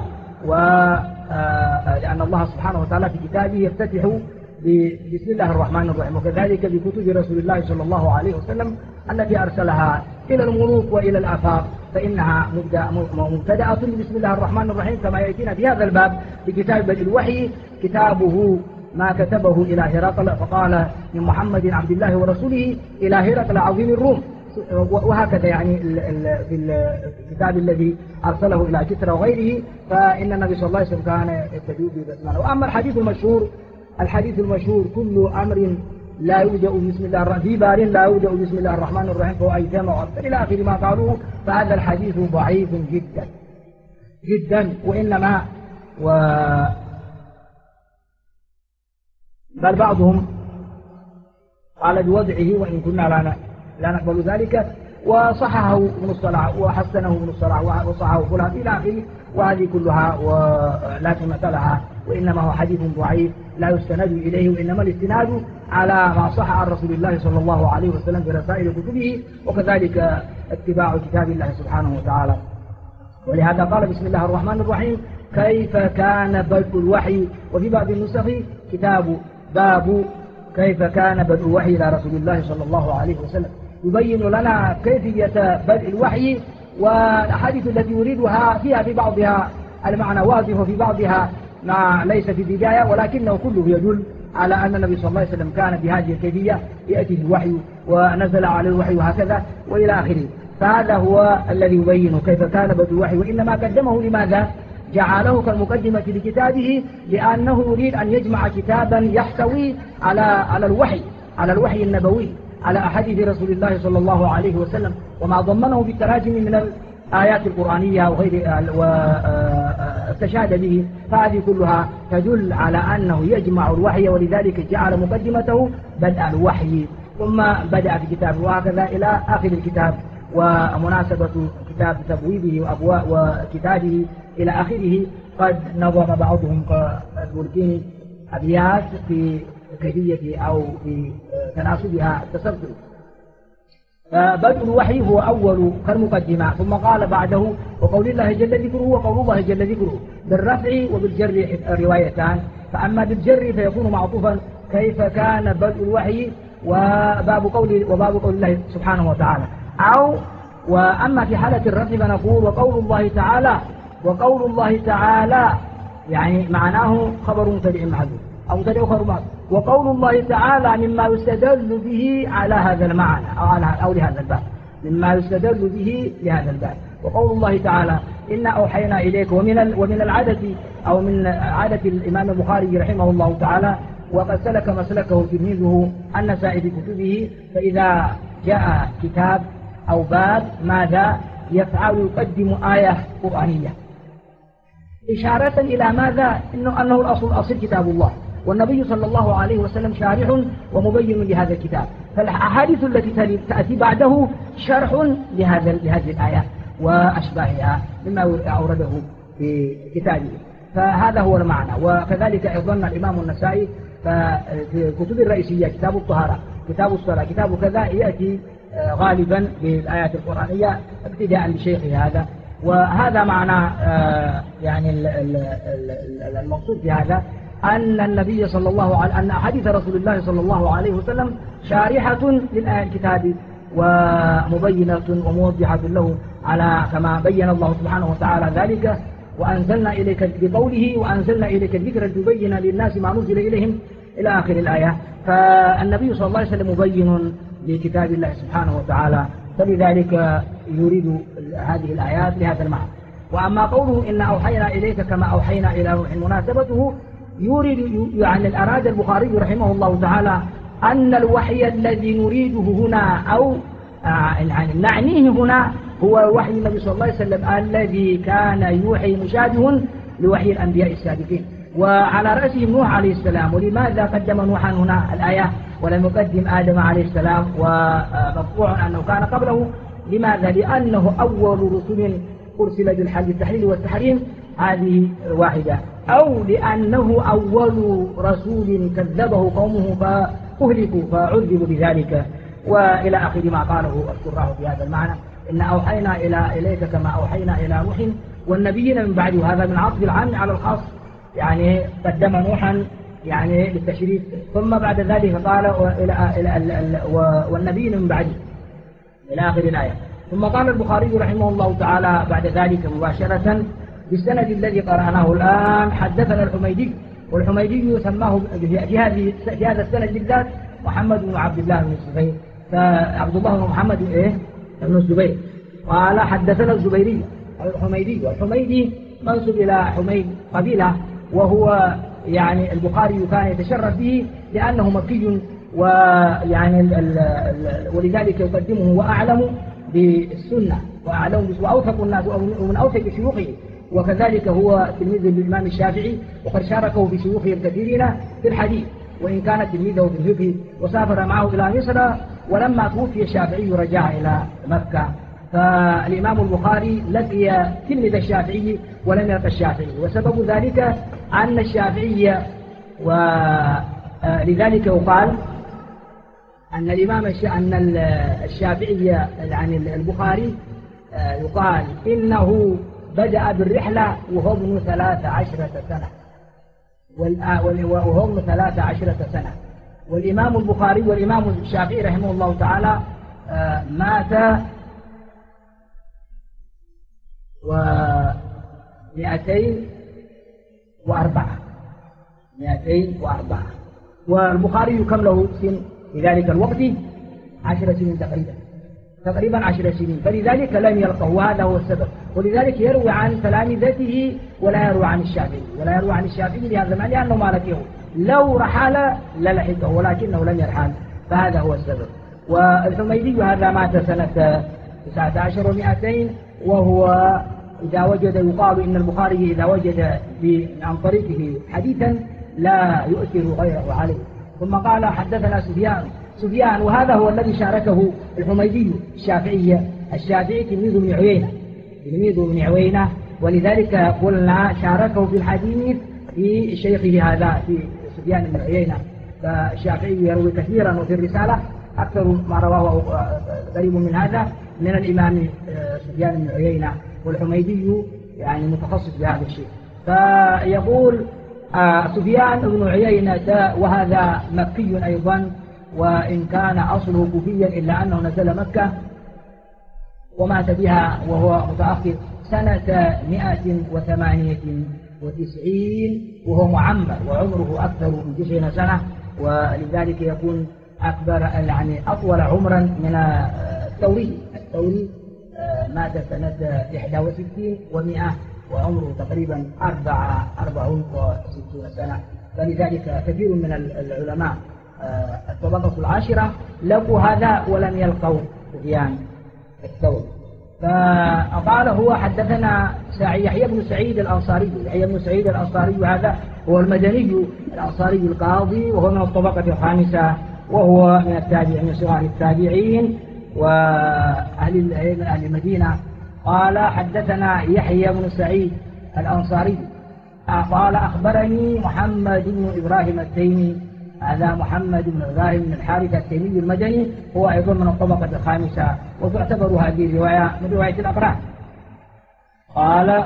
لأن الله سبحانه وتعالى في كتابه يفتتح بسم الله الرحمن الرحيم، وكذلك بكتب رسول الله صلى الله عليه وسلم التي أرسلها إلى الملوك وإلى الآفاق، فإنها مبتدأة بسم الله الرحمن الرحيم، كما يأتينا في هذا الباب بكتاب بدء الوحي كتابه ما كتبه إلى هرقل، فقال من محمد عبد الله ورسوله إلى هرقل عظيم الروم، وهكذا يعني في الكتاب الذي أرسله إلى كسرى وغيره، فإن النبي صلى الله عليه وسلم كان يبتدئ ببسمله. وأما الحديث المشهور كل أمر لا يبدأ بسم الله الرحمن في بار لا يبدأ بسم الله الرحمن الرحيم فهو أيثم وأكثر إلى آخر ما قالوه، فهذا الحديث ضعيف جدا جدا، وإنما بل بعضهم قال بوضعه وإن كنا لا نقبل ذلك، وصححه ابن الصلاح وحسنه ابن الصلاح وصححه فلان إلى آخره، وهذه كلها لا قيمة لها، وإنما هو حديث ضعيف لا يستند إليه، وإنما الاستناد على ما صح عن رسول الله صلى الله عليه وسلم في رسائل كتبه، وكذلك اتباع كتاب الله سبحانه وتعالى. ولهذا قال بسم الله الرحمن الرحيم كيف كان بدء الوحي، وفي بعض النسخ كتاب باب كيف كان بدء الوحي إلى رسول الله صلى الله عليه وسلم، يبين لنا كيفية بدء الوحي، والأحاديث التي يريدها فيها في بعضها المعنى واضح وفي بعضها ما ليس في البداية، ولكنه كله يدل على أن النبي صلى الله عليه وسلم كان بهذه الكيفية يأتي الوحي ونزل على الوحي وهكذا وإلى آخره. فهذا هو الذي يبين كيف كان بدء الوحي، وإنما قدمه لماذا؟ جعله كالمقدمة لكتابه، لأنه يريد أن يجمع كتابا يحتوي على الوحي النبوي، على أحاديث رسول الله صلى الله عليه وسلم، وما ضمنه بالتراجم من الآيات القرآنية وغير واستشهد به، فهذه كلها تدل على أنه يجمع الوحي، ولذلك جعل مقدمته بدء الوحي. ثم بدأ في كتابه، وهكذا إلى آخر الكتاب. ومناسبة كتاب تبويبه وكتابه إلى آخره قد نظم بعضهم كالبركيني أبيات في كيفية أو في تناسبها التسلسل. فبدء الوحي هو أول كالمقدمة، ثم قال بعده وقول الله جل ذكره وقول الله جل ذكره، بالرفع وبالجر روايتان. فأما بالجر فيكون معطوفا كيف كان بدء الوحي وباب قول الله سبحانه وتعالى، وأما في حالة الرفع فنقول وقول الله تعالى يعني معناه خبر مبتدئ محذوف أو مبتدئ خبر محذوف، وقول الله تعالى مما يستدل به على هذا المعنى أو لهذا الباب، مما يستدل به لهذا الباب. وقول الله تعالى إنا أوحينا إليك، ومن العادة أو من عادة الإمام البخاري رحمه الله تعالى وقد سلك مسلكه تلميذه النسائي في كتبه، فإذا جاء كتاب أو باب ماذا يفعل؟ يقدم آية قرآنية إشارة إلى ماذا؟ أنه الأصل كتاب الله، والنبي صلى الله عليه وسلم شارح ومبين لهذا الكتاب، فالأحاديث التي تأتي بعده شرح لهذه الآيات وأشباهها مما أورده في كتابه. فهذا هو المعنى. وكذلك أيضا الإمام النسائي في الكتب الرئيسية كتاب الطهارة، كتاب الصلاة، كتاب كذا يأتي غالبا بالآيات القرآنية ابتداء لشيخه هذا. وهذا معنى يعني المقصود في هذا أن النبي صلى الله عليه أن أحاديث رسول الله صلى الله عليه وسلم شارحة للآية الكتاب ومبينة وموضحة له على كما بين الله سبحانه وتعالى ذلك، وأنزلنا إليك بقوله وأنزلنا إليك الذكر لتبين للناس ما نزل إليهم إلى آخر الآية. فالنبي صلى الله عليه وسلم مبين لكتاب الله سبحانه وتعالى، فلذلك يريد هذه الآيات لهذا المعنى. وأما قوله إن أوحينا إليك كما أوحينا إلى نوح مناسبته يريد يعني أراد البخاري رحمه الله تعالى أن الوحي الذي نريده هنا أو يعني نعنيه هنا هو وحي النبي صلى الله عليه وسلم الذي كان يوحي مشابه لوحي الأنبياء السابقين، وعلى رأسهم نوح عليه السلام. ولماذا قدم نوحا هنا الآية ولم يقدم آدم عليه السلام ومقطوع أنه كان قبله؟ لماذا؟ لأنه أول رسل أرسل بالحل التحليل والتحريم، هذه واحدة، أو لأنه أول رسول كذبه قومه فأهلكوا فعذبوا بذلك، وإلى آخر ما قاله الشراح في هذا المعنى. إن أوحينا إليك كما أوحينا إلى نوح والنبيين من بعده، هذا من عطف العام على الخاص، يعني قدم نوحا يعني للتشريف، ثم بعد ذلك قال والنبيين من بعده إلى آخر الآية. ثم قال البخاري رحمه الله تعالى بعد ذلك مباشرة بالسند الذي قرأناه الآن حدثنا الحميدي، والحميدي سماه في هذا السند بالذات محمد بن عبد الله بن الزبير، فعبد الله بن محمد بن الزبير قال حدثنا الزبيري الحميدي، والحميدي منسوب إلى حميد قبيلة، وهو يعني البخاري كان يتشرف به لأنه مكي، ويعني ولذلك يقدمه وأعلم بالسنة وأعلم وأوثق الناس ومن أوثق شيوخه، وكذلك هو تلميذ للإمام الشافعي، وقد شاركه في شيوخه الكثيرين في الحديث، وإن كان تلميذه في الفقه، وسافر معه إلى مصر، ولما توفي الشافعي رجع إلى مكة. فالإمام البخاري لقي تلميذ الشافعي ولم يلقى الشافعي، وسبب ذلك أن الشافعي ولذلك يقال أن الشافعي يعني البخاري يقال إنه بدأ بالرحلة وهو ابن 13 سنة، وهو ابن 13 سنة. والإمام البخاري والإمام الشافعي رحمه الله تعالى مات 204 والبخاري كم له سن في ذلك الوقت؟ 10 سنين تقريبا 10 سنين، فلذلك لم يلقه، وهذا هو السبب. ولذلك يروي عن تلامذته ولا يروي عن الشافعي لهذا المعنى لأنه ما لقيه، لو رحل للحقه ولكنه لم يرحل، فهذا هو السبب. والحميدي هذا مات سنة 19 و200، وهو إذا وجد يقال إن البخاري إذا وجد عن طريقه حديثا لا يؤثر غيره عليه. ثم قال حدثنا سفيان سفيان، وهذا هو الذي شاركه الحميدي الشافعي تلميذ ابن عوينة، ولذلك قلنا شاركه في الحديث في شيخه هذا في سفيان بن عيينة. فالشافعي يروي كثيرا، وفي الرسالة أكثر ما رواه قريب من هذا من الإمام سفيان بن عيينة، والحميدي يعني متخصص بهذا الشيء. فيقول سفيان بن عيينة، وهذا مكي أيضا، وإن كان أصله كوفيا إلا أنه نزل مكة ومات بها وهو متأخر سنة 198 وهو معمر، وعمره أكثر من 90 سنة، ولذلك يكون أكبر يعني أطول عمرا من الثوري. مات سنة 61 و100 وعمره تقريبا 64 سنة. فلذلك كثير من العلماء الطبقة العاشرة لقوا هذا ولم يلقوا سفيان الثوري. فقال هو حدثنا يحيى بن سعيد الأنصاري، هذا هو المدني الأنصاري القاضي، وهو من الطبقة الخامسة، وهو من التابعين من صغار التابعين وأهل المدينة. قال حدثنا يحيى بن سعيد الأنصاري قال أخبرني محمد بن إبراهيم التيمي، هذا محمد بن إبراهيم بن الحارث التيمي المدني، هو أيضا من الطبقة الخامسة، وتعتبر هذه الرواية من رواية الأقران. قال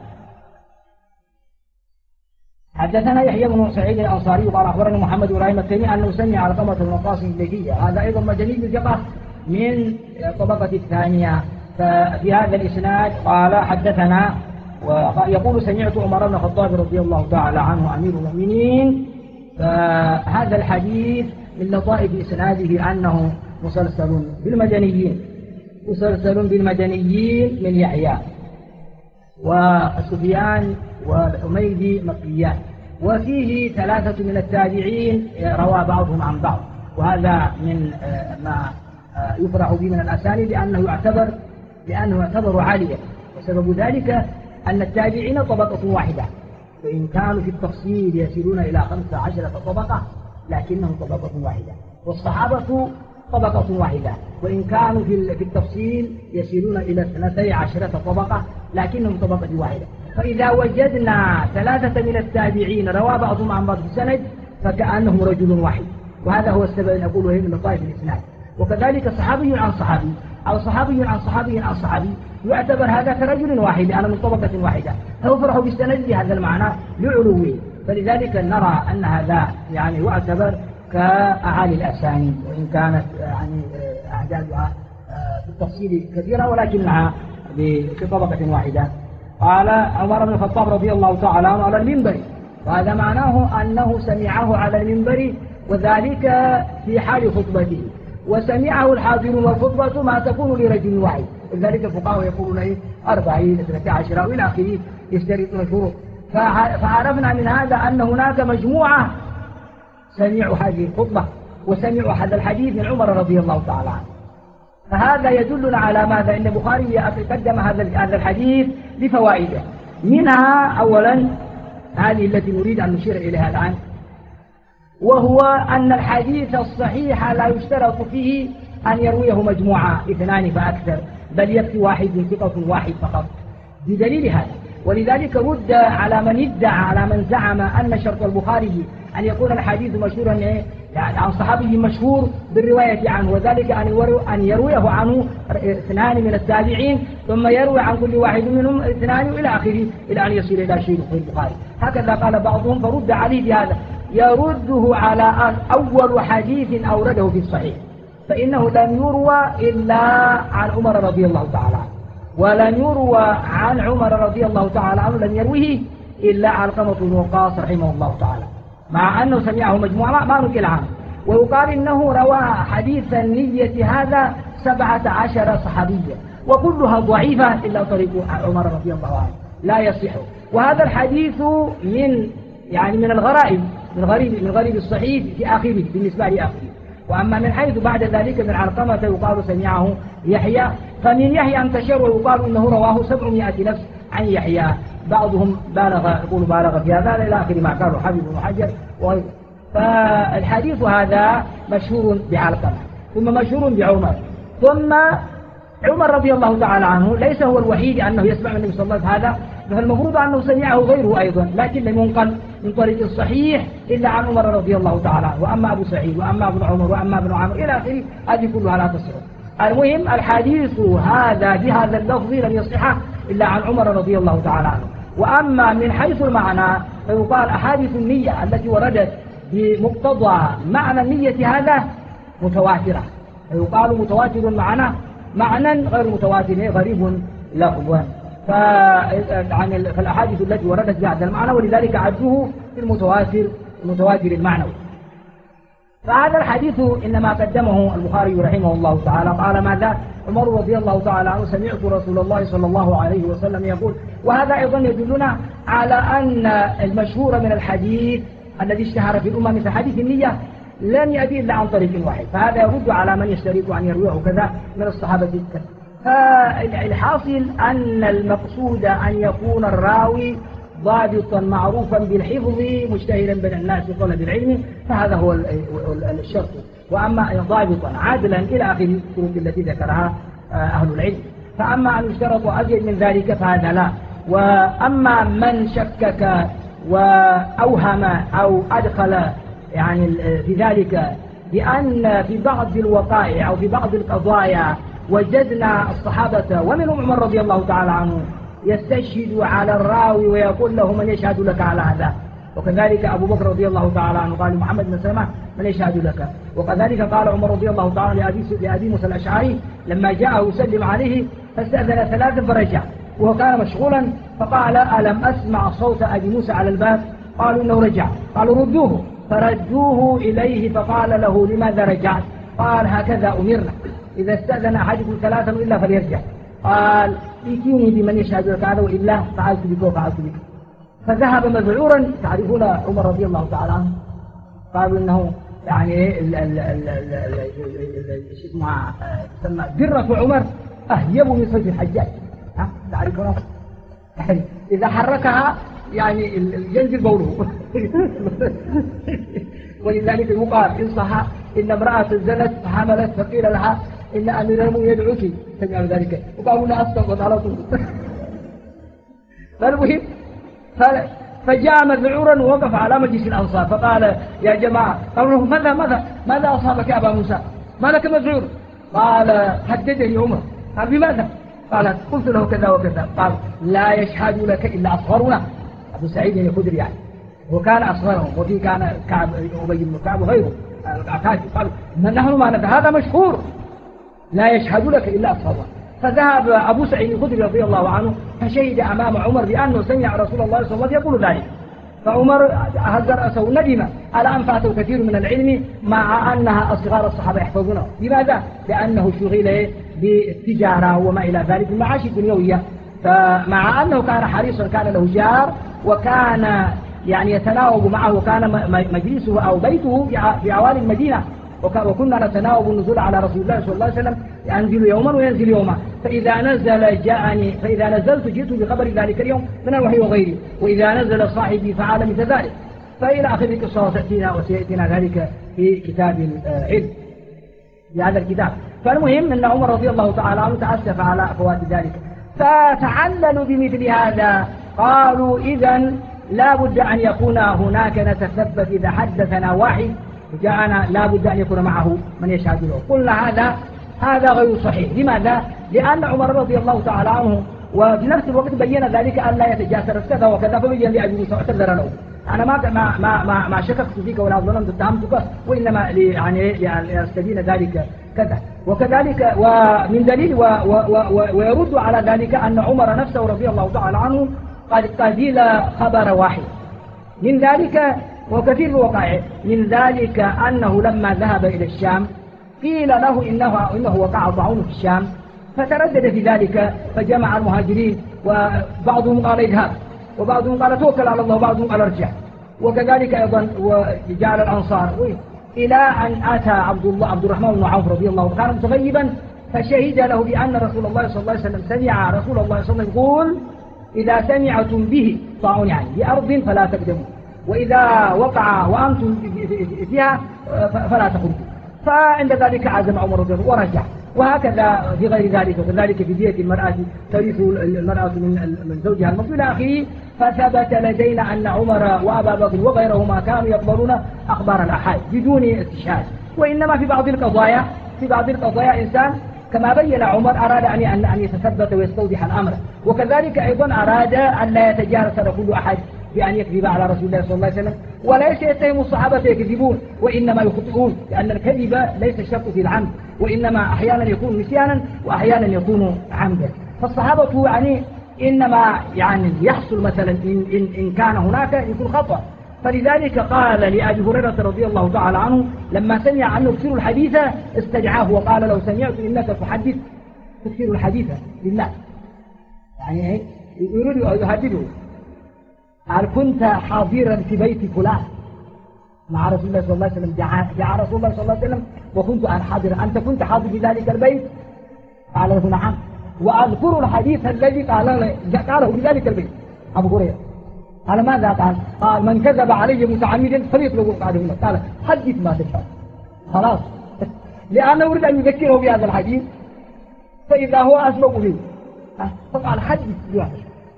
حدثنا يحيى بن سعيد الأنصاري قال أخبرني محمد بن إبراهيم التيمي أنه سمع علقمة بن وقاص الليثي، هذا أيضا مدني ثقة من الطبقة الثانية. ففي هذا الإسناد قال حدثنا، ويقول سمعت عمر بن الخطاب رضي الله تعالى عنه أمير المؤمنين. فهذا الحديث من لطائف إسناده أنه مسلسل بالمدنيين من يحيى وسفيان والحميدي مكيان، وفيه 3 من التابعين روى بعضهم عن بعض، وهذا من ما يفرح به من الأسانيد لأنه يعتبر عاليا، وسبب ذلك أن التابعين طبقة واحدة، وإن كانوا في التفصيل يصلون إلى 15 طبقة لكنهم طبقة واحدة، والصحابة طبقة واحدة، وإن كانوا في التفصيل يصلون إلى 12 طبقة لكنهم طبقة واحدة. فإذا وجدنا 3 من التابعين روى بعضهم عن بعض في السند فكأنهم رجل واحد، وهذا هو السبب أن أقوله من لطائف الإسناد. وكذلك صحابي عن صحابي أو صحابي عن صحابي عن صحابي يعتبر هذا كرجل واحد، أنا من طبقة واحدة، فيفرح بالسند بهذا المعنى لعلوه. فلذلك نرى أن هذا يعني يعتبر كأعالي الأسانيد، وإن كانت يعني أعدادها في التفصيل كثيرة ولكنها في طبقة واحدة. قال عمر بن الخطاب رضي الله تعالى عنه على المنبر، وهذا معناه أنه سمعه على المنبر، وذلك في حال خطبته، وسمعه الحاضرون، والخطبة ما تكون لرجل واحد، لذلك الفقهاء يقولون 40 12 وإلى آخره يشترطون شروط. فعرفنا من هذا أن هناك مجموعة سمعوا هذه الخطبة وسمعوا هذا الحديث من عمر رضي الله تعالى عنه. فهذا يدلنا على ماذا؟ إن البخاري قدم هذا الحديث لفوائده، منها أولا هذه التي نريد أن نشير إليها الآن، وهو أن الحديث الصحيح لا يشترط فيه أن يرويه مجموعة 2 فأكثر، بل يكفي واحد ثقة واحد فقط، بدليل هذا. ولذلك رد على من زعم أن شرط البخاري أن يكون الحديث مشهورا يعني عن صحابي مشهور بالرواية عنه، وذلك أن يرويه عنه 2 من التابعين، ثم يروي عن كل واحد منهم 2 إلى آخره، إلى أن يصل إلى شيء في البخاري. هكذا قال بعضهم، فرد عليه بهذا، يرده على أول حديث أورده في الصحيح، فإنه لم يروى إلا عن عمر رضي الله تعالى عنه، ولم يروى عن عمر رضي الله تعالى عنه لم يرويه إلا علقمة بن وقاص رحمه الله تعالى، مع أنه سمعه مجموعة ما نقل عنه. ويقال إنه روى حديث النية هذا 17 صحابيا، وكلها ضعيفة إلا طريق عمر رضي الله عنه لا يصح. وهذا الحديث من الغرائب، من غريب الصحيح في آخره بالنسبة لآخره. وأما من حيث بعد ذلك من علقمة يقال سمعه يحيى، فمن يحيى انتشر ويقال إنه رواه 700 نفس عن يحيى، بعضهم بالغ في هذا إلى آخر ما قالوا حبيب بن حجر وغيره. فالحديث هذا مشهور بعلقمة، ثم مشهور بعمر، ثم عمر رضي الله تعالى عنه ليس هو الوحيد أنه يسمع من النبي صلى الله عليه وسلم هذا، فالمفروض أنه سمعه غيره أيضا، لكن لم ينقل من طريق الصحيح إلا عن عمر رضي الله تعالى عنه، وأما أبو سعيد وأما ابن عمر وأما ابن عمرو إلى آخره، هذه كلها لا تصح. المهم الحديث هذا بهذا اللفظ لم يصح إلا عن عمر رضي الله تعالى عنه. وأما من حيث المعنى فيقال أحاديث النية التي وردت بمقتضى معنى النية هذا متواترة، فيقال متواتر معنى غير متواتر غريب لفظا. فالأحاديث التي وردت بهذا المعنى ولذلك عدوه في المتواتر المعنوي. فهذا الحديث إنما قدمه البخاري رحمه الله تعالى. قال ماذا؟ عمر رضي الله تعالى عنه سمعت رسول الله صلى الله عليه وسلم يقول. وهذا أيضا يدلنا على أن المشهور من الحديث الذي اشتهر في الأمة مثل حديث النية لن يأتي إلا عن طريق واحد، فهذا يرد على من يشترط أن يرويه كذا من الصحابة كذا. فالحاصل أن المقصود أن يكون الراوي ضابطا معروفا بالحفظ مشتهرا بين الناس بطلب العلم، فهذا هو الشرط. وأما ضابطا عادلا إلى آخر الشروط التي ذكرها أهل العلم. فأما أن يشترط أزيد من ذلك فهذا لا. وأما من شكك وأوهم أو أدخل يعني في ذلك بأن في بعض الوقائع أو في بعض القضايا وجدنا الصحابة ومنهم عمر رضي الله تعالى عنه يستشهد على الراوي ويقول له من يشهد لك على هذا، وكذلك أبو بكر رضي الله تعالى عنه قال محمد بن سلمة من يشهد لك، وكذلك قال عمر رضي الله تعالى لأبي موسى الأشعري لما جاءه يسلم عليه فاستأذن ثلاثا فرجع وهو كان مشغولا، فقال ألم أسمع صوت أبي موسى على الباب؟ قالوا إنه رجع. قالوا ردوه، فردوه إليه فقال له لماذا رجعت؟ قال هكذا أمرنا إذا استأذن أحدكم ثلاثا إلا فليرجع. قال ائتوني بمن يشهد لك هذا وإلا فعلت بك وفعلت بك. فذهب مذعورا. تعرفون عمر رضي الله تعالى عنه قالوا إنه يعني اسمها تسمى درة عمر أهيب من صيد الحجاج. تعرفون إذا حركها يعني ينزل بوله. ولذلك يقال إن صح إن امرأة زنت فحملت فقيل لها إن أمير المؤمنين يدعوك، سمعوا ذلك وقالوا لا أسقط على طول. فالمهم فجاء مذعورا ووقف على مجلس الأنصار فقال يا جماعة، قالوا له ماذا أصابك يا أبا موسى؟ ما لك مذعور؟ قال هددني عمر. قال بماذا؟ قال قلت له كذا وكذا. قال لا يشهد لك إلا أصغرنا. أبو سعيد الخدري يعني وكان أصغرهم، وفي كان كعب أبي بن كعب وغيره قالوا نحن ما ندري هذا مشهور لا يشهد لك إلا أصغرنا. فذهب أبو سعيد الخدري رضي الله عنه فشهد أمام عمر بأنه سمع رسول الله صلى الله عليه وسلم يقول ذلك. فعمر هز رأسه ندم على أن فاته كثير من العلم مع أنها أصغار الصحابة يحفظونه. لماذا؟ لأنه شغل بالتجارة وما إلى ذلك المعاش الدنيوية. فمع أنه كان حريصا كان له جار وكان يعني يتناوب معه، وكان مجلسه أو بيته في عوالي المدينة، وكنا نتناوب النزول على رسول الله صلى الله عليه وسلم ينزل يوما وينزل يوما، فإذا نزل جاءني، فإذا نزلت جئت بخبر ذلك اليوم من الوحي وغيره، وإذا نزل صاحبي فعل مثل ذلك. فإلى آخر القصة وسيأتينا ذلك في كتاب العلم في هذا الكتاب. فالمهم أن عمر رضي الله تعالى عنه تأسف على فوات ذلك، فتعللوا بمثل هذا. قالوا إذن لا بد أن يكون هناك نتثبت إذا حدثنا واحد جاءنا لا بد أن يكون معه من يشهد له. قلنا هذا غير صحيح. لماذا؟ لأن عمر رضي الله تعالى عنه وفي نفس الوقت بين ذلك أن لا يتجاسر كذا وكذا، فبين لأبي موسى واعتذر له. أنا ما شككت فيك ولا ظننت اتهمتك، وإنما يعني أستبين ذلك كذا وكذلك. ومن دليل ويرد على ذلك أن عمر نفسه رضي الله تعالى عنه قد قبل خبر واحد من ذلك، وكثير الوقائع من ذلك أنه لما ذهب إلى الشام قيل له إنه وقع طاعون في الشام، فتردد في ذلك فجمع المهاجرين، وبعضهم قال اذهب وبعضهم قال توكل على الله وبعضهم قال ارجع، وكذلك أيضا وجعل الأنصار، إلى أن أتى عبد الرحمن بن عوف رضي الله عنه كان متغيبا فشهد له بأن رسول الله صلى الله عليه وسلم سمع رسول الله صلى الله عليه وسلم يقول إذا سمعتم به طاعون يعني بأرض فلا تقدموا، وإذا وقع وأنتم فيها فلا تخرجوا. فعند ذلك عزم عمر رضي الله عنه ورجع. وهكذا في غير ذلك، وكذلك في دية المرأة ترث المرأة من زوجها المصير إلى آخره. فثبت لدينا أن عمر وأبا بكر وغيرهما كانوا يقبلون أخبار الآحاد بدون استشهاد. وإنما في بعض القضايا إنسان كما بين عمر أراد أن يتثبت ويستوضح الأمر، وكذلك أيضا أراد أن لا يتجارس كل أحد بأن يكذب على رسول الله صلى الله عليه وسلم، وليس يتهم الصحابة يكذبون وإنما يخطئون، لأن الكذب ليس الشرط في العمد، وإنما أحيانا يكون نسيانا وأحيانا يكون عمدا. فالصحابة يعني إنما يعني يحصل مثلا إن كان هناك يكون خطأ. فلذلك قال لأبي هريرة رضي الله تعالى عنه لما سمع أنه يكثر الحديث استدعاه وقال لو سمعت إنك تحدث تكثر الحديث لله، يعني يريد أن يهدده. هل كنت حاضرا في بيت فلان مع رسول الله صلى الله عليه وسلم؟ جاء رسول الله صلى الله عليه وسلم وكنت أنا حاضرا، أنت كنت حاضر في ذلك البيت؟ قال له نعم، وأذكر الحديث الذي قاله في ذلك البيت. أبو هريرة قال ماذا قال من كذب علي متعمدا فليطلب القعده منه. قال حدث ما تشاء خلاص، لأنه يريد أن يذكره بهذا الحديث فإذا هو أسبق به. فقال حدث ما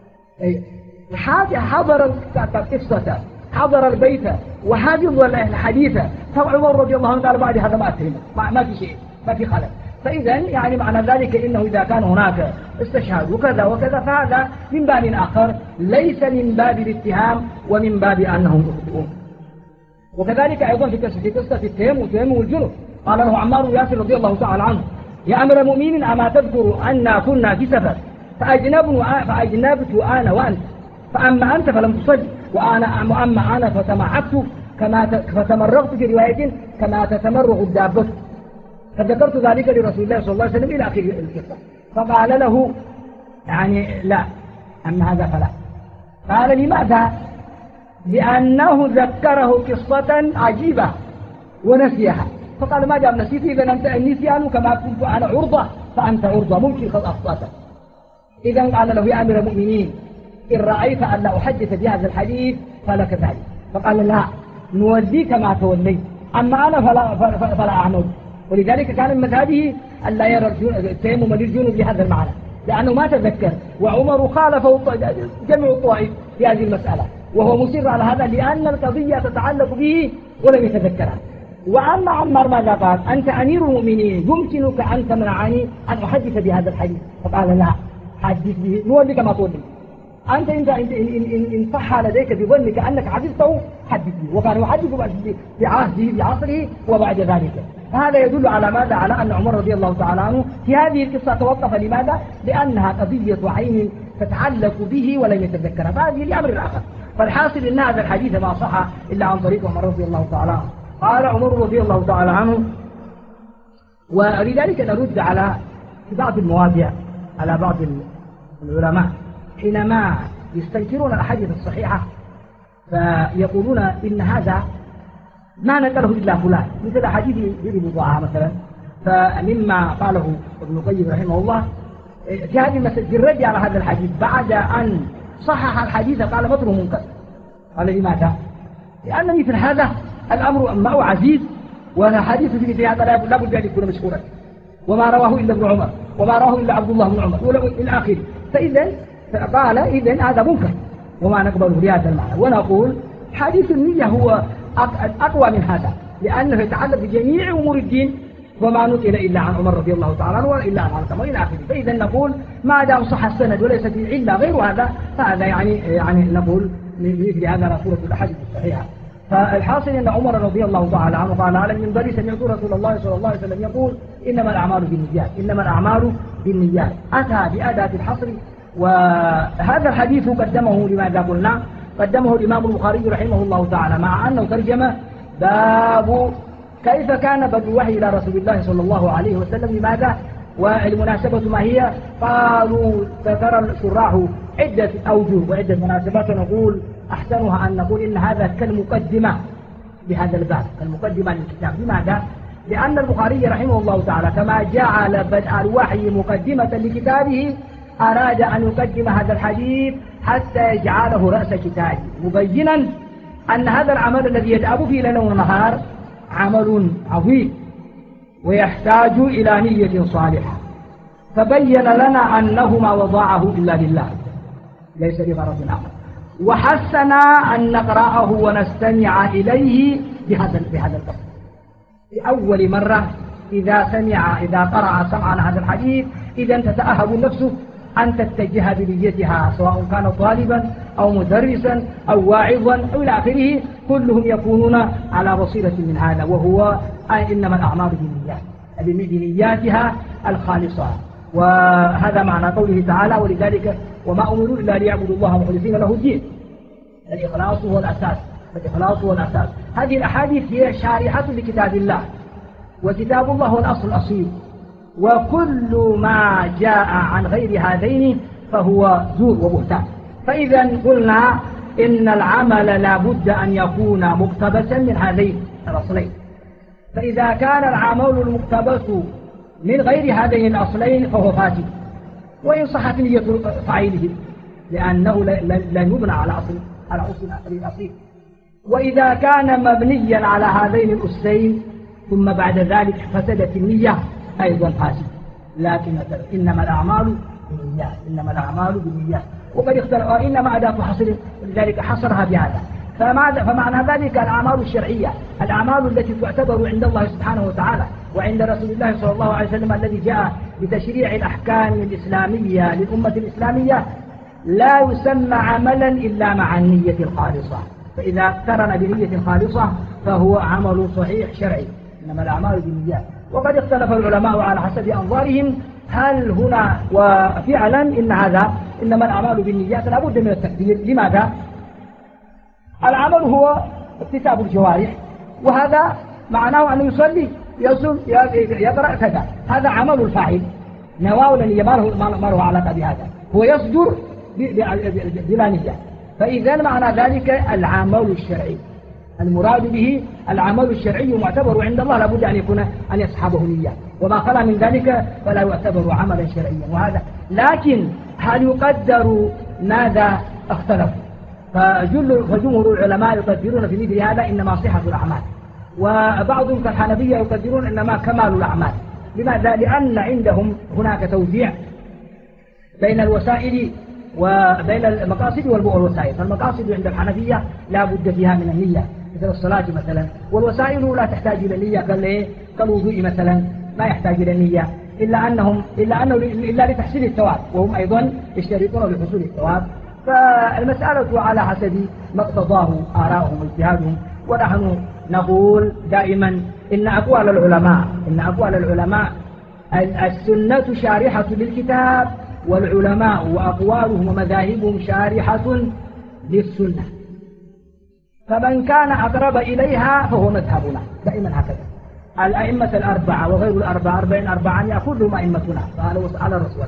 تشاء. حضر القصة، حضر البيت وحافظ الحديث. فعمر رضي الله عنه قال بعد هذا ما أتهمه، ما في شيء، ما في خلل. فإذا يعني معنى ذلك إنه إذا كان هناك استشهاد وكذا وكذا فهذا من باب آخر، ليس من باب الاتهام ومن باب أنهم يخطئون. وكذلك أيضا في قصة التيمم والجنب قال له عمار بن ياسر رضي الله تعالى عنه يا أمير المؤمنين أما تذكر أن كنا في سفر فأجنبت أنا وأنت، فأما أنت فلم تصلي وأما أنا فتمعكت فتمرغت في رواية كما تتمرغ الدابة. فذكرت ذلك لرسول الله صلى الله عليه وسلم إلى آخر القصة. فقال له يعني لا، أما هذا فلا. قال لماذا؟ لأنه ذكره قصة عجيبة ونسيها. فقال ما دام نسيت إذا أنت النسيان كما كنت أنا عرضة فأنت عرضة، ممكن قد أخطأت. إذا قال له يا أمير المؤمنين إن رأيت أن لا أحدث بهذا الحديث فلك ذلك. فقال لا، نوليك ما توليت، أما أنا فلا أعمل. ولذلك كان من مذهبه أن لا يرى التيمم للجنوب بهذا المعنى، لأنه ما تذكر، وعمر خالفه جميع الطوائف في هذه المسألة، وهو مصر على هذا لأن القضية تتعلق به ولم يتذكرها. وأما عمار ماذا قال؟ أنت أمير المؤمنين يمكنك أن تمنعني أن أحدث بهذا الحديث. فقال لا، حدث به، نوليك ما تولي. أنت إن صح لديك بظنك أنك حفظته حدث به. وكان يحدث بعصره وبعد ذلك. هذا يدل على ماذا؟ على أن عمر رضي الله تعالى عنه في هذه القصة توقف. لماذا؟ لأنها قضية عين تتعلق به ولم يتذكرها، فهذه لأمر الآخر. فالحاصل أن هذا الحديث ما صح إلا عن طريق عمر رضي الله تعالى عنه. قال عمر رضي الله تعالى عنه. ولذلك نرد على في بعض المواضع على بعض العلماء حينما يستنكرون الأحاديث الصحيحة فيقولون إن هذا ما نقله إلا فلان، مثل حديث ابن بضاعة مثلا. فمما قاله ابن القيم رحمه الله في هذه المسألة الرد على هذا الحديث بعد أن صحح الحديث قال متنه منكر. قال لماذا؟ لأن مثل هذا الأمر معه عزيز، والحديث في مثل هذا لا بد أن يكون مشهورا، وما رواه إلا ابن عمر وما رواه إلا عبد الله بن عمر إلى آخره. فإذا قال إذن هذا منكر وما نقبله بهذا المعنى. ونقول حديث النية هو أقوى من هذا، لأنه يتعلق بجميع أمور الدين وما نقل إلا عن عمر رضي الله تعالى عنه وإلا عن علقمة إلى آخره. فإذا نقول ما دام صح السند وليس في إلا غير هذا فهذا يعني نقول مثل هذا صورة الأحاديث الصحيحة. فالحاصل أن عمر رضي الله تعالى عنه قال على المنبر سمعت رسول الله صلى الله عليه وسلم يقول إنما الأعمال بالنيات، إنما الأعمال بالنيات. أتى بأداة الحصر. وهذا الحديث قدمه لماذا قلنا؟ قدمه الإمام البخاري رحمه الله تعالى مع أنه ترجم باب كيف كان بدء الوحي إلى رسول الله صلى الله عليه وسلم. لماذا؟ والمناسبة ما هي؟ قالوا ذكر الشراح عدة أوجه وعدة مناسبات، نقول أحسنها أن نقول إن هذا كالمقدمة بهذا الباب، المقدمة للكتاب. لماذا؟ لأن البخاري رحمه الله تعالى كما جعل بدء الوحي مقدمة لكتابه أراد أن يقدم هذا الحديث حتى يجعله رأس كتابه مبينا أن هذا العمل الذي يتعب فيه ليلا ونهار عمل عظيم ويحتاج إلى نية صالحة، فبين لنا أنه ما وضعه إلا لله ليس لغرض آخر، وحسنا أن نقرأه ونستمع إليه بهذا القصد. لأول مرة إذا قرأ سمعا هذا الحديث إذا تتأهب النفس أن تتجه بنيتها، سواء كان طالبا أو مدرسا أو واعظا أو إلى آخره، كلهم يكونون على بصيرة من هذا، وهو إنما الأعمال بالنيات، بنياتها الخالصة. وهذا معنى قوله تعالى: ولذلك وما أمروا إلا ليعبدوا الله مخلصين له الدين. الإخلاص هو الأساس، الإخلاص هو الأساس. هذه الأحاديث هي شارحة لكتاب الله، وكتاب الله هو الأصل الأصيل، وكل ما جاء عن غير هذين فهو زور وبهتان. فإذا قلنا إن العمل لا بد أن يكون مقتبسا من هذين الأصلين، فإذا كان العمل المقتبس من غير هذين الأصلين فهو فاسد، وإن صحت نية فاعله، لأنه لا يبنى على أصل الأصيل. وإذا كان مبنيا على هذين الأسين ثم بعد ذلك فسدت النية أيضا فاسد. لكن إنما الأعمال بالنيات، إنما الأعمال بالنيات، وقد اختلف إنما أداة حصر، لذلك حصرها بهذا. فمعنى ذلك الأعمال الشرعية، الأعمال التي تعتبر عند الله سبحانه وتعالى وعند رسول الله صلى الله عليه وسلم الذي جاء بتشريع الأحكام الإسلامية للأمة الإسلامية، لا يسمى عملا إلا مع النية الخالصة، فإذا اقترن بنية خالصة فهو عمل صحيح شرعي. إنما الأعمال بالنيات. وقد اختلف العلماء على حسب أنظارهم هل هنا، وفعلا إن هذا إنما الأعمال بالنيات لا بد من التكبير. لماذا؟ العمل هو اكتساب الجوارح، وهذا معناه أن يصلي يصوم يقرأ كذا، هذا عمل الفاعل نواه لنية، ما له علاقة بهذا، هو يصدر بلا نية. فإذا معنى ذلك العمل الشرعي المراد به العمل الشرعي معتبر عند الله لابد أن يكون أن يصحبه نية، وما خلا من ذلك فلا يعتبر عملا شرعيا. وهذا لكن هل يقدر؟ ماذا اختلفوا، فجمهور العلماء يقدرون في مثل هذا إنما صحة الأعمال، وبعضهم كالحنفية يقدرون إنما كمال الأعمال. لماذا؟ لأن عندهم هناك توزيع بين الوسائل وبين المقاصد والوسائل. فالمقاصد عند الحنفية لا بد فيها من النية مثل الصلاة مثلا، والوسائل لا تحتاج إلى النية كالوضوء مثلا ما يحتاج إلى النية إلا لتحصيل الثواب، وهم أيضا يشترطون لحصول الثواب. فالمسألة على حسب ما اقتضاه آراؤهم واجتهادهم. ونحن نقول دائما إن أقوال العلماء السنة شارحة للكتاب، والعلماء وأقوالهم ومذاهبهم شارحة للسنة، فمن كان أقرب إليها فهو مذهبنا دائما هكذا. الأئمة الأربعة وغير الأربعة 40 كلهم أئمتنا على الرسول.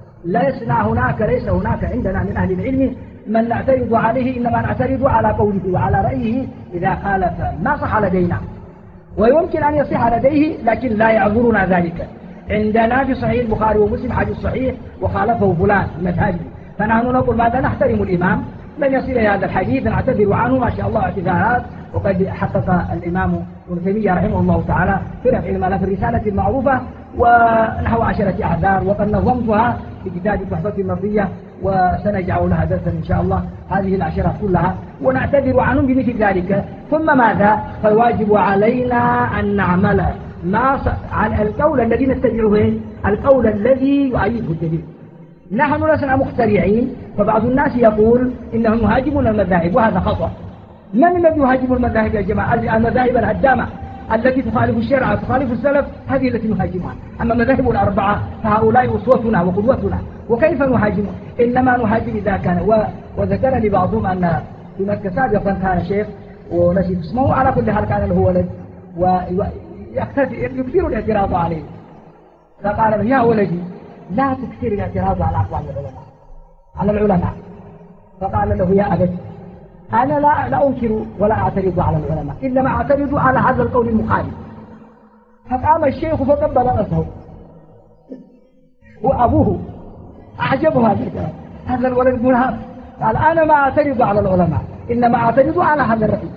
ليس هناك عندنا من أهل العلم من نعترض عليه، إنما نعترض على قوله وعلى رأيه إذا خالف ما صح لدينا، ويمكن أن يصح لديه لكن لا يعذرنا ذلك. عندنا في صحيح البخاري ومسلم حديث صحيح وخالفه فلان مذهبي، فنحن نقول ماذا؟ نحترم الإمام، لن يصل إلى هذا الحديث نعتذر عنه ما شاء الله اعتذارات. وقد حقق الإمام ابن تيمية رحمه الله تعالى في رفع الملف الرسالة المعروفة ونحو 10 أعذار، وقد نظمتها في كتاب تحفة المرضية، وسنجعل لها درسا إن شاء الله هذه العشرة كلها، ونعتذر عنهم بمثل ذلك. ثم ماذا؟ فالواجب علينا أن نعمل على القول الذي نتبعه، القول الذي يؤيده الدليل. نحن لسنا مخترعين، فبعض الناس يقول إنهم يهاجمون المذاهب، وهذا خطأ. من الذي يهاجم المذاهب يا جماعة؟ المذاهب الهدامة التي تخالف الشرع وتخالف السلف، هذه التي نهاجمها. أما المذاهب الأربعة فهؤلاء أسوتنا وقدوتنا، وكيف نهاجمهم؟ إنما نهاجم إذا كان وذكر لي بعضهم أن في مكة سابقا كان شيخ ونسيت اسمه، على كل حال كان له ولد ويكثر الاعتراض عليه، فقال له يا ولدي لا تكثر الاعتراض على أقوال العلماء. فقال له يا أبت أنا لا أنكر ولا أعترض على العلماء، إنما أعترض على هذا القول المخالف. فقام الشيخ فقبل رأسه، وأبوه أعجبه هذا الكلام، هذا الولد منهار، قال أنا ما أعترض على العلماء، إنما أعترض على هذا الرأي.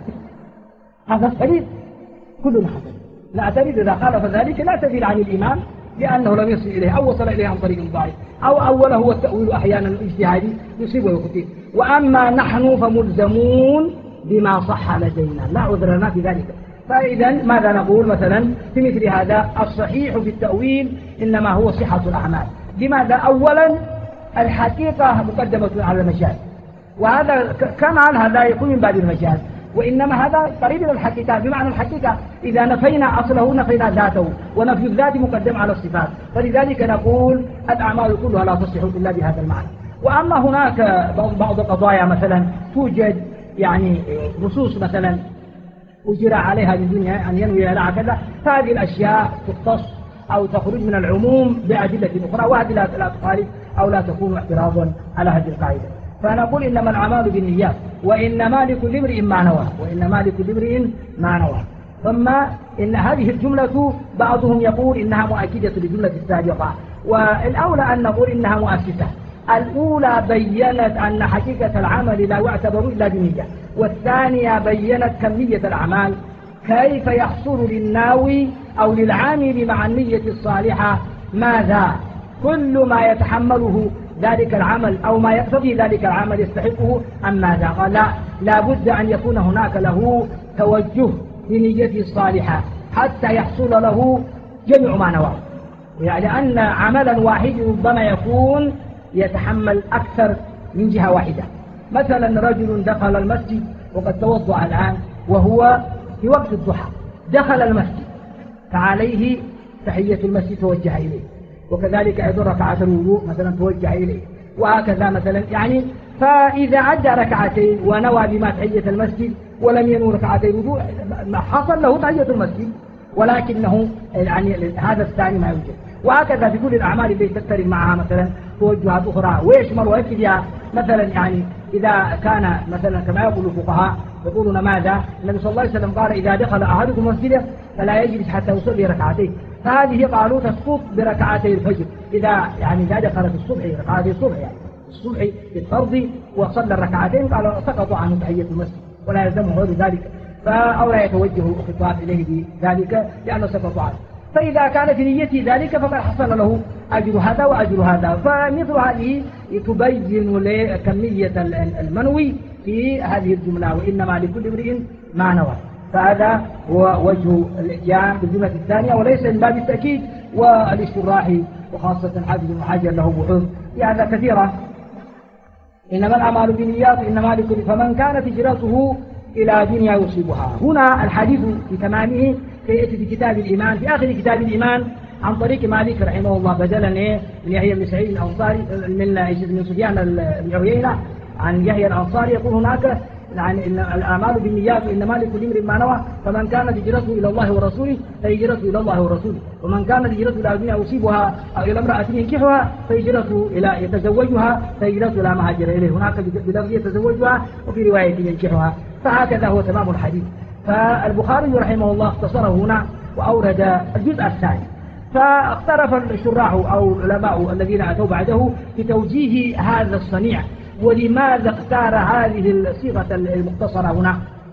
هذا الطريق كلنا حسن، نعترض إذا خالف ذلك لا تزيل عن الإمام لأنه لم يصل إليه أو وصل إليه عن طريق ضعيف أو أوله هو التأويل أحيانا الاجتهادي يصيب ويخطئ. وأما نحن فملزمون بما صح لدينا لا عذر لنا في ذلك. فإذا ماذا نقول مثلا في مثل هذا؟ الصحيح في التأويل إنما هو صحة الأعمال. لماذا؟ أولا الحقيقة مقدمة على المجاز، وهذا كمال هذا يكون من باب المجاز، وإنما هذا قريب من الحقيقة. بمعنى الحقيقة إذا نفينا أصله نفينا ذاته، ونفي الذات مقدم على الصفات، فلذلك نقول الأعمال كلها لا تصح إلا بهذا المعنى. وأما هناك بعض القضايا مثلا توجد يعني نصوص مثلا أجرى عليها بالدنيا أن ينوي لها كذا، فهذه الأشياء تختص أو تخرج من العموم بأدلة أخرى، وهذه لا تخالف أو لا تكون اعتراضا على هذه القاعدة. فنقول إنما الأعمال بالنيات وإنما لكل امرئ ما نوى، وإنما لكل امرئ ما نوى. ثم إن هذه الجملة بعضهم يقول إنها مؤكدة للجملة السابقة، والأولى أن نقول إنها مؤسسة. الأولى بيّنت أن حقيقة العمل لا يعتبر إلا بنية، والثانية بيّنت كمية الأعمال كيف يحصل للناوي أو للعامل مع النية الصالحة ماذا؟ كل ما يتحمله ذلك العمل أو ما يقتضي ذلك العمل يستحقه أم ماذا؟ قال لا بد أن يكون هناك له توجه لنيته الصالحة حتى يحصل له جميع ما نواه. يعني أن عملا واحد ربما يكون يتحمل أكثر من جهة واحدة. مثلا رجل دخل المسجد وقد توضأ الآن وهو في وقت الضحى، دخل المسجد فعليه تحية المسجد توجه إليه، وكذلك أيضا ركعات الوضوء مثلا توجه إليه، وهكذا مثلا يعني. فإذا أدى ركعتين ونوى بما تحية المسجد ولم ينوي ركعتي الوضوء حصل له تحية المسجد، ولكنه يعني هذا الثاني ما يوجد. وهكذا في كل الأعمال التي تقترن معها مثلا توجهات أخرى ويشمل ويكفيها. مثلا يعني إذا كان مثلا كما يقول الفقهاء يقولون ماذا؟ النبي صلى الله عليه وسلم قال إذا دخل أحدكم مسجده فلا يجلس حتى يصلي ركعتين، فهذه قالوا تسقط بركعتي الفجر إذا يعني إذا دخل في الصبح ركعتي الصبح، يعني الصبح في الفرض وصلى الركعتين قالوا سقطوا عنه تحية المسجد ولا يلزمه غير ذلك، أو لا يتوجه الخطاب إليه بذلك لأنه سقطوا عنه. فإذا كان في نيته ذلك فقد حصل له أجر هذا وأجر هذا. فمثل هذه تبين لكمية المنوي في هذه الجملة وإنما لكل امرئ ما نوى. فهذا هو وجه الإتيان بالجملة الثانية وليس من باب التأكيد. والاشتراح وخاصة حافظ بن حجر له بحوث في هذا كثيرة. إنما الأعمال بالنيات إنما لكل، فمن كانت هجرته إلى دنيا يصيبها. هنا الحديث في تمامه سيأتي في كتاب الإيمان في آخر كتاب الإيمان عن طريق مالك رحمه الله بدلا من يحيى بن سعيد الأنصاري من سفيان بن عيينة عن يحيى الأنصاري يقول هناك يعني إن الأعمال بالنيات إنما لكل امرئ ما نوى، فمن كانت هجرته إلى الله ورسوله فهجرته إلى الله ورسوله، ومن كانت هجرته إلى دنيا يصيبها أو إلى امرأة ينكحها فهجرته إلى يتزوجها فهجرته إلى ما هاجر إليه. هناك بلفظ يتزوجها وفي رواية ينكحها. فهكذا هو تمام الحديث. فالبخاري رحمه الله اختصره هنا وأورد الجزء الثاني. فاختلف الشراح أو العلماء الذين أتوا بعده في توجيه هذا الصنيع ولماذا اختار هذه الصيغة المختصرة هنا.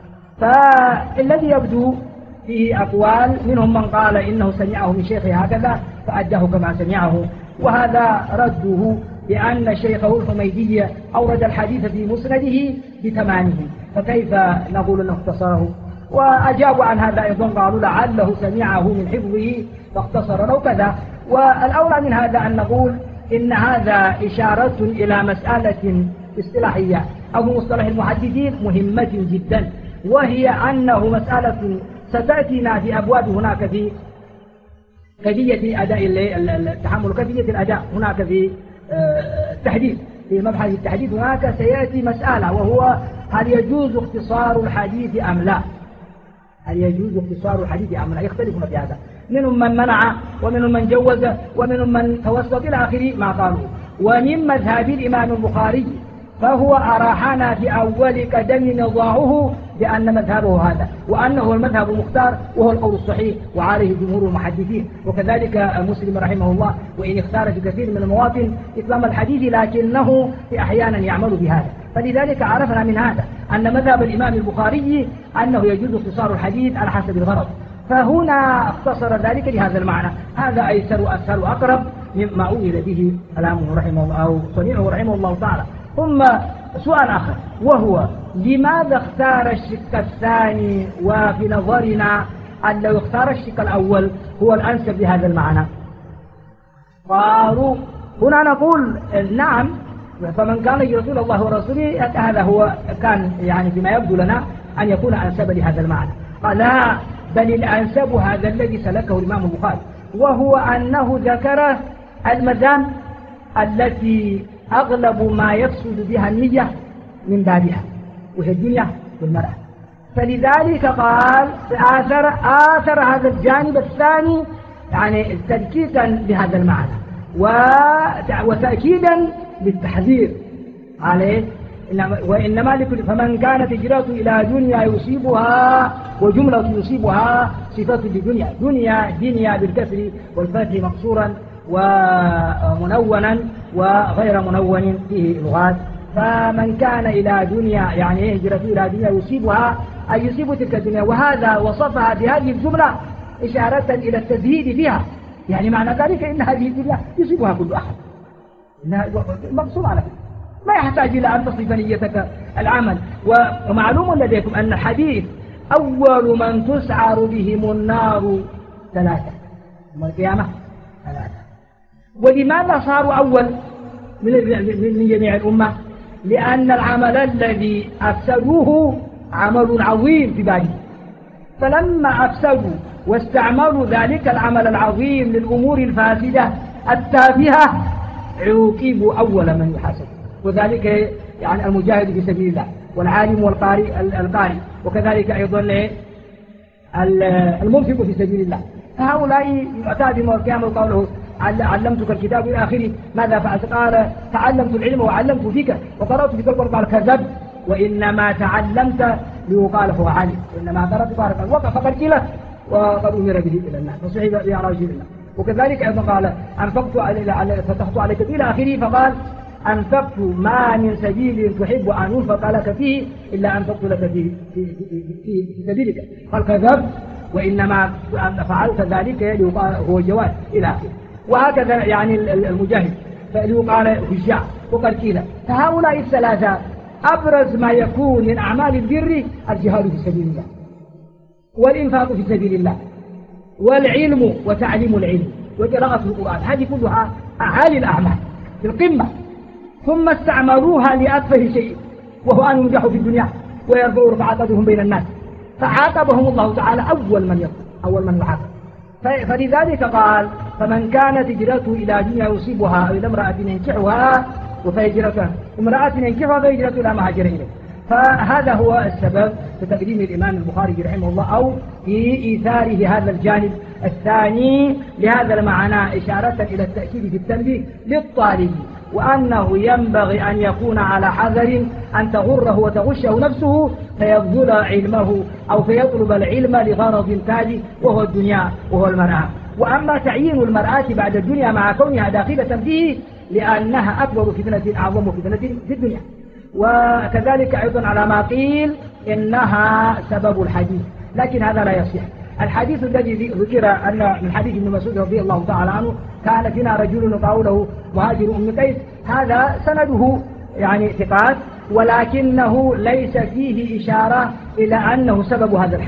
فالذي يبدو فيه أقوال منهم من قال إنه سمعه من شيخه هكذا فأداه كما سمعه، وهذا رده بأن شيخه الحميدي أورد الحديث في مسنده بتمامه، فكيف نقول أنه اختصره؟ وأجابوا عن هذا أيضا قالوا لعله سمعه من حفظه فاختصر له كذا. والأولى من هذا أن نقول إن هذا إشارة إلى مسألة اصطلاحية أو مصطلح المحدثين مهمة جدا، وهي أنه مسألة ستأتينا في أبواب هناك في كيفية أداء التحمل، كيفية الأداء هناك في التحديث، في مبحث التحديث هناك سيأتي مسألة وهو هل يجوز اختصار الحديث أم لا؟ هل يجوز اختصار الحديث أم لا؟ يختلفون في هذا، منهم من منع ومنهم من جوز ومنهم من توسط إلى آخر ما قالوا. ومن مذهب الإمام البخاري فهو أراحنا في أول قدم نضاعه بأن مذهبه هذا، وأنه هو المذهب المختار وهو القول الصحيح وعليه جمهور المحدثين. وكذلك مسلم رحمه الله، وإن اختار في كثير من المواطن إسلام الحديث لكنه في أحيانا يعمل بهذا. فلذلك عرفنا من هذا أن مذهب الإمام البخاري أنه يجوز اختصار الحديث على حسب الغرض، فهنا اختصر ذلك لهذا المعنى. هذا أيسر وأسهل وأقرب مما أول به كلامه رحمه الله أو صنيعه رحمه الله تعالى. ثم سؤال آخر، وهو لماذا اختار الشق الثاني؟ وفي نظرنا أن لو اختار الشق الأول هو الأنسب لهذا المعنى. قالوا هنا نقول نعم، فمن كان يرسل إلى الله ورسوله هذا هو كان يعني فيما يبدو لنا أن يكون أنسب لهذا المعنى. قال لا، بل الأنسب هذا الذي سلكه الإمام البخاري، وهو أنه ذكر المدام التي أغلب ما يفسد بها النية من بابها، وهي الدنيا والمرأة. فلذلك قال آثر هذا الجانب الثاني يعني تدكيكا لهذا المعنى وتأكيدا للتحذير عليه. وإنما لكل فمن كانت هجرته إلى دنيا يصيبها، وجملة يصيبها صفة لدنيا، دنيا بالكسر والفتح مقصورا ومنونا وغير منون فيه لغات. فمن كان إلى دنيا يعني هجرته إلى دنيا يصيبها أي يصيب تلك الدنيا، وهذا وصفها بهذه الجملة إشارة إلى التزهيد فيها، يعني معنى ذلك إن هذه الدنيا يصيبها كل أحد، إنها مقصور على كده، ما يحتاج إلى أن تصف نيتك العمل. ومعلوم لديكم أن الحديث أول من تسعر بهم النار 3 يوم القيامة 3. ولماذا صاروا أول من جميع الأمة؟ لأن العمل الذي أفسدوه عمل عظيم في بالي، فلما أفسدوا واستعملوا ذلك العمل العظيم للأمور الفاسدة التافهة عوقبوا أول من يحاسب، وذلك يعني المجاهد في سبيل الله والعالم والقارئ وكذلك أيضا المنفق في سبيل الله. فهؤلاء يعتاد يوم القيامة قوله علمتك الكتاب إلى آخره، ماذا فعلت؟ قال تعلمت العلم وعلمت فيك وقرأت في القرآن. قال كذب، وإنما تعلمت ليقال هو علم، وإنما قرأت بارك وقف فقد قيل وقد أمر به إلى الناس فصحب بأعراج الله. وكذلك أيضا قال فتحت عليك إلى آخره، فقال أنفقت ما من سبيل تحب أن ينفق لك فيه إلا أنفقت لك في سبيلك. قال كذب، وإنما فعلت ذلك ليقال هو الجواد إلى آخره. وهكذا يعني المجاهد فليقال هشاع وقد قيل. فهؤلاء الثلاثة أبرز ما يكون من أعمال البر الجهاد في سبيل الله، والإنفاق في سبيل الله، والعلم وتعليم العلم، وقراءة القرآن، هذه كلها أعالي الأعمال في القمة. ثم استعملوها لأتفه شيء، وهو أن ينجحوا في الدنيا ويرفعوا رفعتهم بين الناس، فعاقبهم الله تعالى أول من يعاقب. فلذلك قال فمن كانت هجرته إلى دنيا يصيبها أو إلى امرأة ينكحها فهجرته امرأة ينكحها فهجرته إلى ما هاجر إليه. فهذا هو السبب في تقديم الإمام البخاري رحمه الله أو في إيثاره هذا الجانب الثاني لهذا المعنى، إشارة إلى التأكيد في التنبيه للطالب، وأنه ينبغي أن يكون على حذر أن تغره وتغشه نفسه فيبذل علمه أو فيطلب العلم لغرض تالي وهو الدنيا وهو المرأة. وأما تعيين المرأة بعد الدنيا مع كونها داخلة فيه لأنها أكبر فتنة أعظم فتنة في الدنيا. وكذلك أيضا على ما قيل إنها سبب الحديث، لكن هذا لا يصح. الحديث الذي ذكر أن من حديث ابن مسعود رضي الله تعالى عنه كان فينا رجل قوله مهاجر أم قيس، هذا سنده يعني ثقات، ولكنه ليس فيه إشارة إلى أنه سبب هذا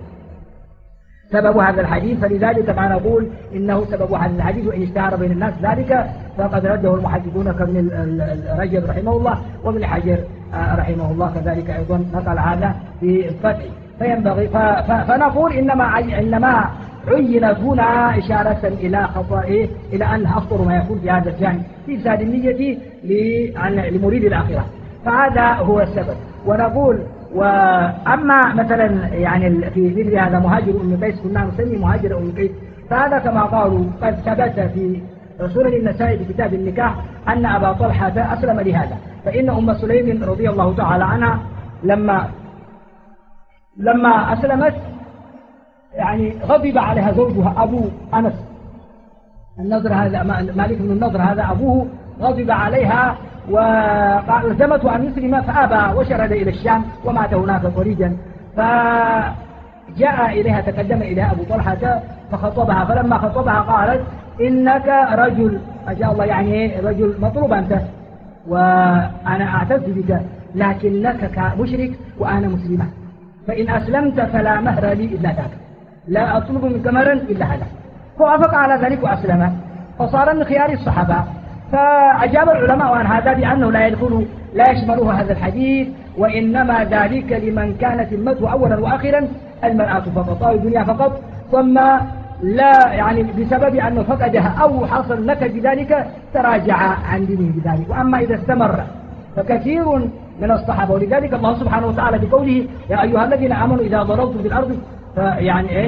الحديث. فلذلك ما نقول إنه سبب هذا الحديث، وإن اشتهر بين الناس ذلك فقد رده المحدثون كابن رجب رحمه الله وابن حجر رحمه الله كذلك أيضا نقل هذا في الفتح. فينبغي فنقول إنما عينت هنا إشارة إلى خطأ إلى أن أخطر ما يكون في هذا الجانب في إفساد النية لمريد الآخرة، فهذا هو السبب. ونقول وأما مثلا يعني في مثل هذا مهاجر أم قيس كنا نسمي مهاجر أم قيس، فهذا كما قالوا قد ثبت في سنن النسائي في كتاب النكاح أن أبا طلحة أسلم لهذا، فإن أم سليم رضي الله تعالى عنها لما أسلمت يعني غضب عليها زوجها أبو أنس النضر، هذا مالك بن النضر هذا أبوه، غضب عليها والزمته أن يسلم فأبى وشرد إلى الشام ومات هناك طريقا. فجاء إليها تقدم إليها أبو طلحة فخطبها، فلما خطبها قالت إنك رجل ما شاء الله يعني رجل مطلوب أنت وأنا أعتز بك، لكنك كمشرك وأنا مسلمة، فإن أسلمت فلا مهر لي إلا ذاك، لا أطلب منك مهرا إلا هذا. فوافق على ذلك وأسلم فصار من خيار الصحابة. فأجاب العلماء عن هذا بأنه لا يشمله هذا الحديث، وإنما ذلك لمن كانت همته أولا وآخرا المرأة فقط أو الدنيا فقط، ثم لا يعني بسبب أنه فقدها أو حصل لك بذلك تراجع عن دينه بذلك. وأما إذا استمر فكثير من الصحابة، ولذلك الله سبحانه وتعالى بقوله يا أيها الذين آمنوا إذا ضربتم في الأرض يعني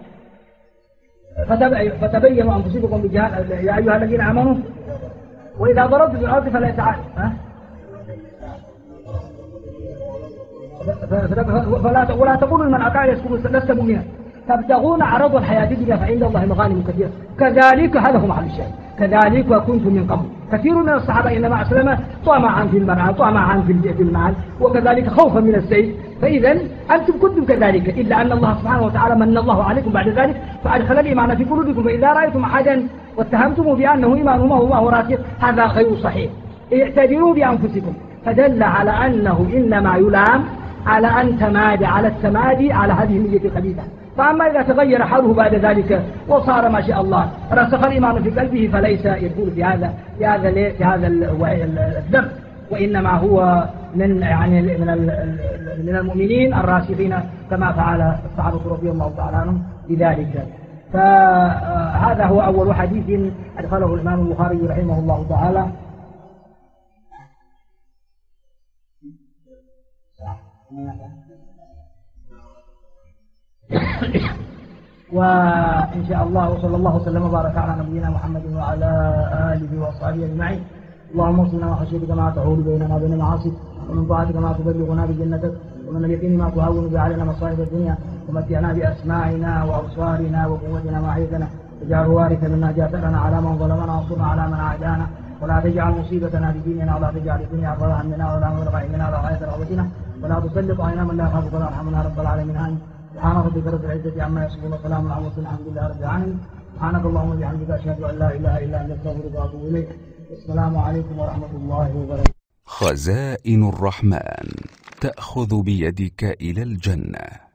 فتبينوا أنفسكم بجهاد، يا أيها الذين آمنوا وإذا ضربتم في الأرض فلا ولا تقولوا لمن أطاع لست مؤمنا تبتغون عرض الحياة الدنيا فعند الله مغانم كثيرة كذلك، هذا هو محل الشاهد، كذلك كنتم من قبل. كثير من الصحابة إنما أسلم طمعا في المرأة طمعا في المال وكذلك خوفا من السيف، فإذا أنتم كنتم كذلك، إلا أن الله سبحانه وتعالى من الله عليكم بعد ذلك فأدخل الإيمان في قلوبكم، فإذا رأيتم أحدا واتهمتم بأنه إيمان وما هو راسخ هذا غير صحيح، اعتبروا بأنفسكم. فدل على أنه إنما يلام على أن تمادى على التمادي على هذه النية الخبيثة. فأما إذا تغير حاله بعد ذلك وصار ما شاء الله رسخ الإيمان في قلبه فليس يدخل في هذا الذنب، وإنما هو من المؤمنين الراسخين كما فعل الصحابة رضي الله تعالى عنهم بذلك. فهذا هو أول حديث أدخله الإمام البخاري رحمه الله تعالى. وإن شاء الله وصلى الله وسلم وبارك على نبينا محمد وعلى آله وصحبه أجمعين. اللهم اغفر من خشيتك ما تحول بيننا وبين معاصيك، ومن طاعتك ما تبلغنا بجنتك، ومن اليقين ما تهون به علينا مصائب الدنيا، ومتعنا بأسماعنا وأبصارنا وقوتنا ما أحييتنا، واجعله وارثا منا، جاثرنا على من ظلمنا وانصرنا على من عادانا، ولا تجعل مصيبتنا في ديننا، ولا تجعل الدنيا أكبر همنا ولا مبلغ علمنا ولا غاية رغبتنا، ولا تسلط علينا من لا يخافك ولا يرحمنا رب العالمين. آمين. سبحان ربك رب العزة عما يصفون وسلام على المرسلين الحمد لله رب العالمين. سبحانك اللهم وبحمدك أشهد أن لا إله إلا أنت أستغفرك وأتوب إليك. السلام عليكم ورحمة الله وبركاته. خزائن الرحمن تأخذ بيدك إلى الجنة.